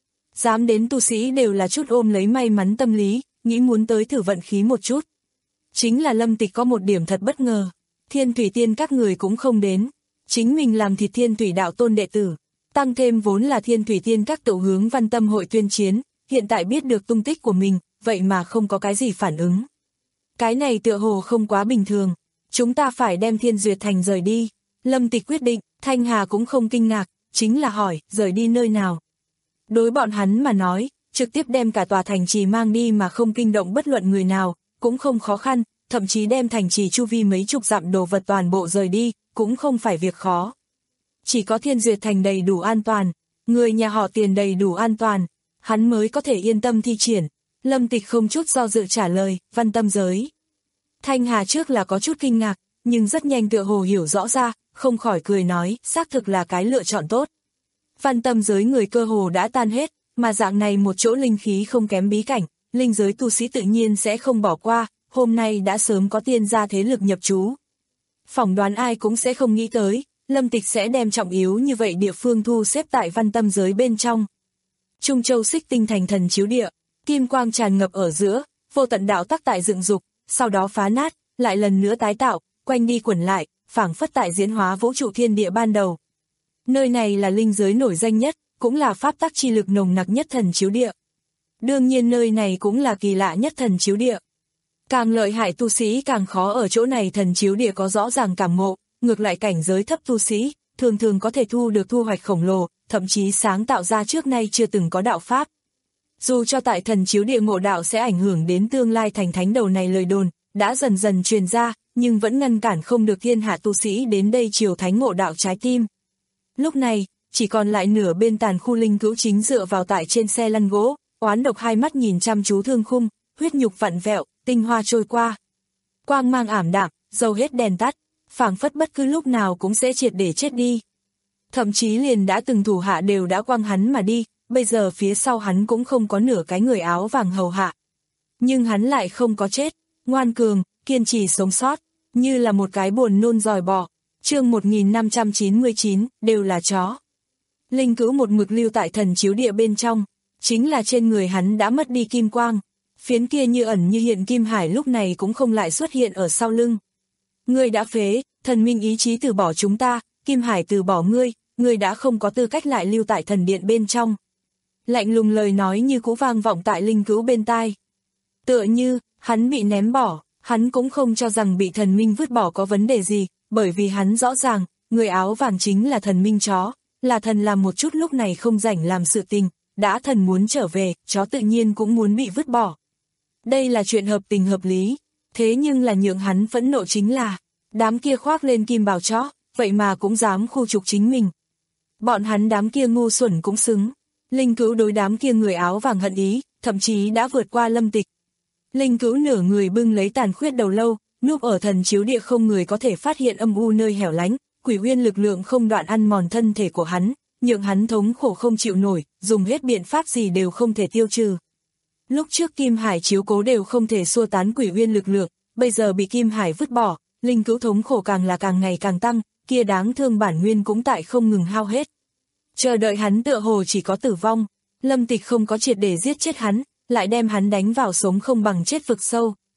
Dám đến tu sĩ đều là chút ôm lấy may mắn tâm lý, nghĩ muốn tới thử vận khí một chút. Chính là Lâm Tịch có một điểm thật bất ngờ, Thiên Thủy Tiên các người cũng không đến, chính mình làm thịt Thiên Thủy đạo tôn đệ tử, tăng thêm vốn là Thiên Thủy Tiên các tự hướng Văn Tâm hội tuyên chiến, hiện tại biết được tung tích của mình, vậy mà không có cái gì phản ứng. Cái này tựa hồ không quá bình thường, chúng ta phải đem Thiên Duyệt Thành rời đi. Lâm Tịch quyết định, Thanh Hà cũng không kinh ngạc, chính là hỏi, rời đi nơi nào. Đối bọn hắn mà nói, trực tiếp đem cả tòa thành trì mang đi mà không kinh động bất luận người nào, cũng không khó khăn, thậm chí đem thành trì chu vi mấy chục dặm đồ vật toàn bộ rời đi, cũng không phải việc khó. Chỉ có Thiên Duyệt Thành đầy đủ an toàn, người nhà họ Tiền đầy đủ an toàn, hắn mới có thể yên tâm thi triển. Lâm Tịch không chút do dự trả lời, Văn Tâm giới. Thanh Hà trước là có chút kinh ngạc, nhưng rất nhanh tựa hồ hiểu rõ ra, không khỏi cười nói, xác thực là cái lựa chọn tốt. Văn Tâm giới người cơ hồ đã tan hết, mà dạng này một chỗ linh khí không kém bí cảnh, linh giới tu sĩ tự nhiên sẽ không bỏ qua, hôm nay đã sớm có tiên gia thế lực nhập trú. Phỏng đoán ai cũng sẽ không nghĩ tới, Lâm Tịch sẽ đem trọng yếu như vậy địa phương thu xếp tại Văn Tâm giới bên trong. Trung Châu Xích Tinh thành thần chiếu địa, kim quang tràn ngập ở giữa, vô tận đạo tắc tại dựng dục, sau đó phá nát, lại lần nữa tái tạo, quanh đi quẩn lại, phảng phất tại diễn hóa vũ trụ thiên địa ban đầu. Nơi này là linh giới nổi danh nhất, cũng là pháp tắc chi lực nồng nặc nhất thần chiếu địa. Đương nhiên nơi này cũng là kỳ lạ nhất thần chiếu địa. Càng lợi hại tu sĩ càng khó ở chỗ này thần chiếu địa có rõ ràng cảm ngộ, ngược lại cảnh giới thấp tu sĩ, thường thường có thể thu được thu hoạch khổng lồ, thậm chí sáng tạo ra trước nay chưa từng có đạo pháp. Dù cho tại thần chiếu địa ngộ đạo sẽ ảnh hưởng đến tương lai thành thánh đầu này lời đồn, đã dần dần truyền ra, nhưng vẫn ngăn cản không được thiên hạ tu sĩ đến đây chiều thánh ngộ đạo trái tim. Lúc này, chỉ còn lại nửa bên tàn khu linh cữu chính dựa vào tại trên xe lăn gỗ, oán độc hai mắt nhìn chăm chú thương khung, huyết nhục vặn vẹo, tinh hoa trôi qua. Quang mang ảm đạm, dầu hết đèn tắt, phảng phất bất cứ lúc nào cũng sẽ triệt để chết đi. Thậm chí liền đã từng thủ hạ đều đã quăng hắn mà đi, bây giờ phía sau hắn cũng không có nửa cái người áo vàng hầu hạ. Nhưng hắn lại không có chết, ngoan cường, kiên trì sống sót, như là một cái buồn nôn dòi bò. Chương một nghìn năm trăm chín mươi chín, đều là chó. Linh cữu một mực lưu tại thần chiếu địa bên trong, chính là trên người hắn đã mất đi kim quang. Phiến kia như ẩn như hiện kim hải lúc này cũng không lại xuất hiện ở sau lưng. Ngươi đã phế, thần minh ý chí từ bỏ chúng ta, kim hải từ bỏ ngươi, ngươi đã không có tư cách lại lưu tại thần điện bên trong. Lạnh lùng lời nói như cũ vang vọng tại linh cữu bên tai. Tựa như, hắn bị ném bỏ, hắn cũng không cho rằng bị thần minh vứt bỏ có vấn đề gì, bởi vì hắn rõ ràng, người áo vàng chính là thần minh chó, là thần làm một chút lúc này không rảnh làm sự tình, đã thần muốn trở về, chó tự nhiên cũng muốn bị vứt bỏ. Đây là chuyện hợp tình hợp lý, thế nhưng là nhượng hắn phẫn nộ chính là, đám kia khoác lên kim bào chó, vậy mà cũng dám khu trục chính mình. Bọn hắn đám kia ngu xuẩn cũng xứng, linh cữu đối đám kia người áo vàng hận ý, thậm chí đã vượt qua Lâm Tịch. Linh cữu nửa người bưng lấy tàn khuyết đầu lâu, núp ở thần chiếu địa không người có thể phát hiện âm u nơi hẻo lánh, quỷ uyên lực lượng không đoạn ăn mòn thân thể của hắn, nhượng hắn thống khổ không chịu nổi, dùng hết biện pháp gì đều không thể tiêu trừ. Lúc trước Kim Hải chiếu cố đều không thể xua tán quỷ uyên lực lượng, bây giờ bị Kim Hải vứt bỏ, linh cữu thống khổ càng là càng ngày càng tăng, kia đáng thương bản nguyên cũng tại không ngừng hao hết. Chờ đợi hắn tựa hồ chỉ có tử vong, Lâm Tịch không có triệt để giết chết hắn, lại đem hắn đánh vào sống không bằng chết vực sâu.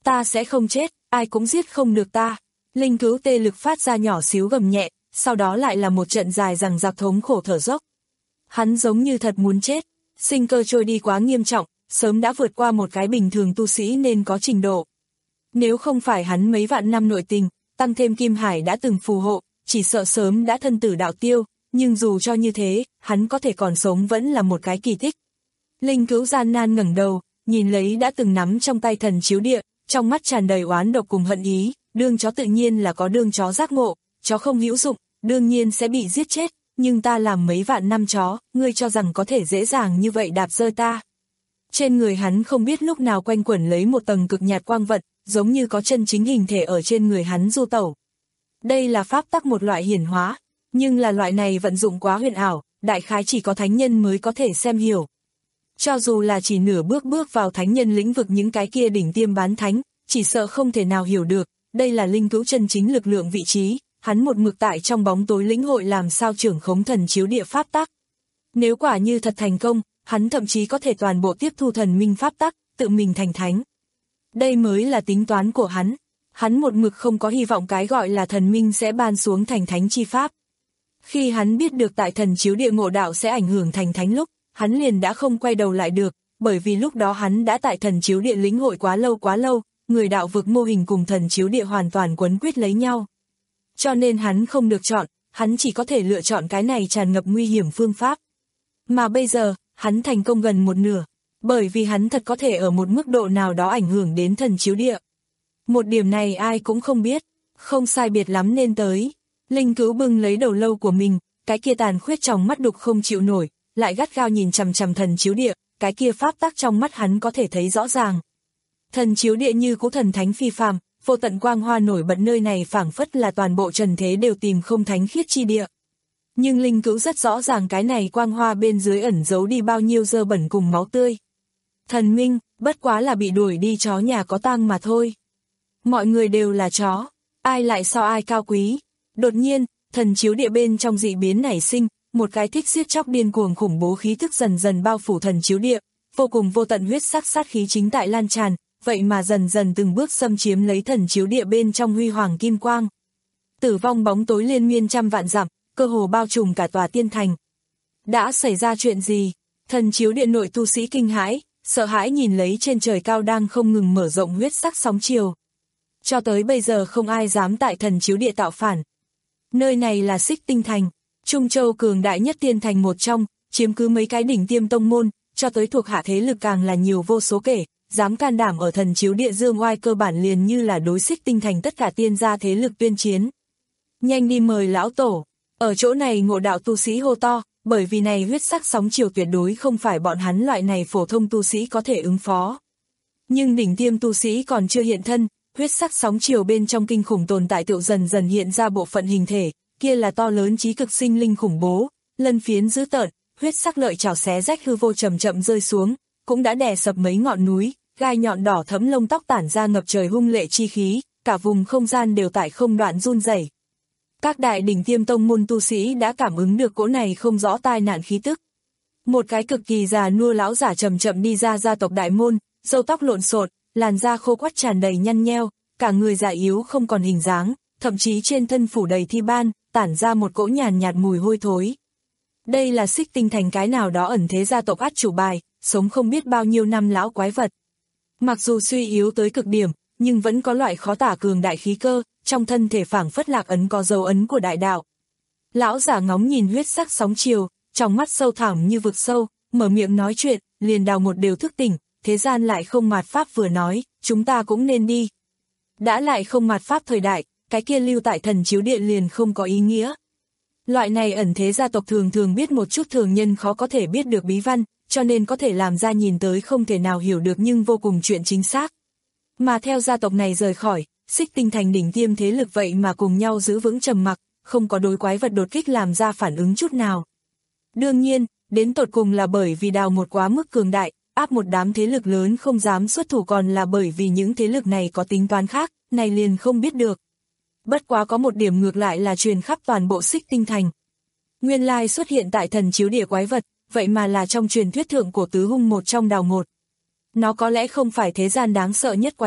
Ta sẽ không chết, ai cũng giết không được ta. Linh Cữu tê lực phát ra nhỏ xíu gầm nhẹ, sau đó lại là một trận dài rằng giặc thống khổ thở dốc. Hắn giống như thật muốn chết, sinh cơ trôi đi quá nghiêm trọng, sớm đã vượt qua một cái bình thường tu sĩ nên có trình độ. Nếu không phải hắn mấy vạn năm nội tình, tăng thêm Kim Hải đã từng phù hộ, chỉ sợ sớm đã thân tử đạo tiêu, nhưng dù cho như thế, hắn có thể còn sống vẫn là một cái kỳ tích. Linh Cữu gian nan ngẩng đầu, nhìn lấy đã từng nắm trong tay thần chiếu địa, trong mắt tràn đầy oán độc cùng hận ý, đương chó tự nhiên là có đương chó giác ngộ, chó không hữu dụng, đương nhiên sẽ bị giết chết, nhưng ta làm mấy vạn năm chó, ngươi cho rằng có thể dễ dàng như vậy đạp rơi ta. Trên người hắn không biết lúc nào quanh quẩn lấy một tầng cực nhạt quang vận, giống như có chân chính hình thể ở trên người hắn du tẩu. Đây là pháp tắc một loại hiển hóa, nhưng là loại này vận dụng quá huyền ảo, đại khái chỉ có thánh nhân mới có thể xem hiểu. Cho dù là chỉ nửa bước bước vào thánh nhân lĩnh vực những cái kia đỉnh tiêm bán thánh, chỉ sợ không thể nào hiểu được, đây là Linh Cữu chân chính lực lượng vị trí, hắn một mực tại trong bóng tối lĩnh hội làm sao trưởng khống thần chiếu địa pháp tắc. Nếu quả như thật thành công, hắn thậm chí có thể toàn bộ tiếp thu thần minh pháp tắc, tự mình thành thánh. Đây mới là tính toán của hắn, hắn một mực không có hy vọng cái gọi là thần minh sẽ ban xuống thành thánh chi pháp. Khi hắn biết được tại thần chiếu địa ngộ đạo sẽ ảnh hưởng thành thánh lúc, hắn liền đã không quay đầu lại được, bởi vì lúc đó hắn đã tại thần chiếu địa lĩnh hội quá lâu quá lâu, người đạo vực mô hình cùng thần chiếu địa hoàn toàn quấn quýt lấy nhau. Cho nên hắn không được chọn, hắn chỉ có thể lựa chọn cái này tràn ngập nguy hiểm phương pháp. Mà bây giờ, hắn thành công gần một nửa, bởi vì hắn thật có thể ở một mức độ nào đó ảnh hưởng đến thần chiếu địa. Một điểm này ai cũng không biết, không sai biệt lắm nên tới. Linh Cữu bưng lấy đầu lâu của mình, cái kia tàn khuyết trong mắt đục không chịu nổi, lại gắt gao nhìn chằm chằm thần chiếu địa, cái kia pháp tắc trong mắt hắn có thể thấy rõ ràng. Thần chiếu địa như cũ thần thánh phi phàm, vô tận quang hoa nổi bật nơi này phảng phất là toàn bộ trần thế đều tìm không thánh khiết chi địa. Nhưng Linh Cữu rất rõ ràng cái này quang hoa bên dưới ẩn giấu đi bao nhiêu dơ bẩn cùng máu tươi. Thần minh, bất quá là bị đuổi đi chó nhà có tang mà thôi. Mọi người đều là chó, ai lại so ai cao quý. Đột nhiên, thần chiếu địa bên trong dị biến nảy sinh, một cái thích giết chóc điên cuồng khủng bố khí thức dần dần bao phủ thần chiếu địa, vô cùng vô tận huyết sắc sát khí chính tại lan tràn, vậy mà dần dần từng bước xâm chiếm lấy thần chiếu địa bên trong huy hoàng kim quang. Tử vong bóng tối liên miên trăm vạn dặm, cơ hồ bao trùm cả tòa tiên thành. Đã xảy ra chuyện gì? Thần chiếu địa nội tu sĩ kinh hãi, sợ hãi nhìn lấy trên trời cao đang không ngừng mở rộng huyết sắc sóng chiều. Cho tới bây giờ không ai dám tại thần chiếu địa tạo phản. Nơi này là Xích Tinh Thành, Trung Châu cường đại nhất tiên thành một trong, chiếm cứ mấy cái đỉnh tiêm tông môn, cho tới thuộc hạ thế lực càng là nhiều vô số kể, dám can đảm ở thần chiếu địa dương oai cơ bản liền như là đối Xích Tinh Thành tất cả tiên gia thế lực tuyên chiến. Nhanh đi mời lão tổ, ở chỗ này ngộ đạo tu sĩ hô to, bởi vì này huyết sắc sóng chiều tuyệt đối không phải bọn hắn loại này phổ thông tu sĩ có thể ứng phó. Nhưng đỉnh tiêm tu sĩ còn chưa hiện thân, huyết sắc sóng chiều bên trong kinh khủng tồn tại tựu dần dần hiện ra bộ phận hình thể, kia là to lớn trí cực sinh linh khủng bố, lân phiến dữ tợn, huyết sắc lợi chảo xé rách hư vô chậm chậm rơi xuống, cũng đã đè sập mấy ngọn núi, gai nhọn đỏ thẫm lông tóc tản ra ngập trời hung lệ chi khí, cả vùng không gian đều tại không đoạn run rẩy. Các đại đỉnh tiêm tông môn tu sĩ đã cảm ứng được cỗ này không rõ tai nạn khí tức. Một cái cực kỳ già nua lão giả chậm chậm đi ra gia tộc đại môn, râu tóc lộn xộn, làn da khô quắt tràn đầy nhăn nheo, cả người già yếu không còn hình dáng, thậm chí trên thân phủ đầy thi ban, tản ra một cỗ nhàn nhạt mùi hôi thối. Đây là Xích Tinh Thành cái nào đó ẩn thế gia tộc át chủ bài, sống không biết bao nhiêu năm lão quái vật. Mặc dù suy yếu tới cực điểm, nhưng vẫn có loại khó tả cường đại khí cơ, trong thân thể phảng phất lạc ấn có dấu ấn của đại đạo. Lão giả ngóng nhìn huyết sắc sóng chiều, trong mắt sâu thẳm như vực sâu, mở miệng nói chuyện, liền đào một đều thức tỉnh, thế gian lại không mạt pháp vừa nói, chúng ta cũng nên đi. Đã lại không mạt pháp thời đại, cái kia lưu tại thần chiếu điện liền không có ý nghĩa. Loại này ẩn thế gia tộc thường thường biết một chút thường nhân khó có thể biết được bí văn, cho nên có thể làm ra nhìn tới không thể nào hiểu được nhưng vô cùng chuyện chính xác. Mà theo gia tộc này rời khỏi, Xích Tinh Thành đỉnh tiêm thế lực vậy mà cùng nhau giữ vững trầm mặc, không có đối quái vật đột kích làm ra phản ứng chút nào. Đương nhiên, đến tột cùng là bởi vì đào một quá mức cường đại, áp một đám thế lực lớn không dám xuất thủ, còn là bởi vì những thế lực này có tính toán khác, này liền không biết được. Bất quá có một điểm ngược lại là truyền khắp toàn bộ Xích Tinh Thành. Nguyên lai xuất hiện tại thần chiếu địa quái vật, vậy mà là trong truyền thuyết thượng cổ tứ hung một trong đào một. Nó có lẽ không phải thế gian đáng sợ nhất quái vật,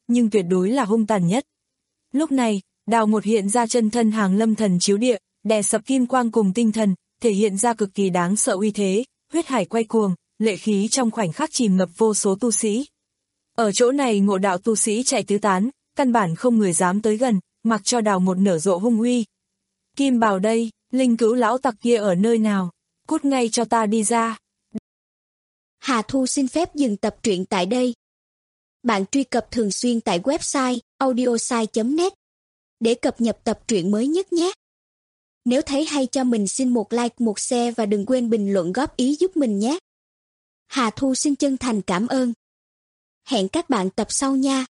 nhưng tuyệt đối là hung tàn nhất. Lúc này, Đào một hiện ra chân thân hàng lâm thần chiếu địa, đè sập kim quang cùng tinh thần, thể hiện ra cực kỳ đáng sợ uy thế, huyết hải quay cuồng, lệ khí trong khoảnh khắc chìm ngập vô số tu sĩ. Ở chỗ này ngộ đạo tu sĩ chạy tứ tán, căn bản không người dám tới gần, mặc cho Đào một nở rộ hung uy. Kim Bảo đây, linh cữu lão tặc kia ở nơi nào? Cút ngay cho ta đi ra. Hà Thu xin phép dừng tập truyện tại đây. Bạn truy cập thường xuyên tại website audiosai chấm net để cập nhật tập truyện mới nhất nhé. Nếu thấy hay cho mình xin một like, một share và đừng quên bình luận góp ý giúp mình nhé. Hà Thu xin chân thành cảm ơn. Hẹn các bạn tập sau nha.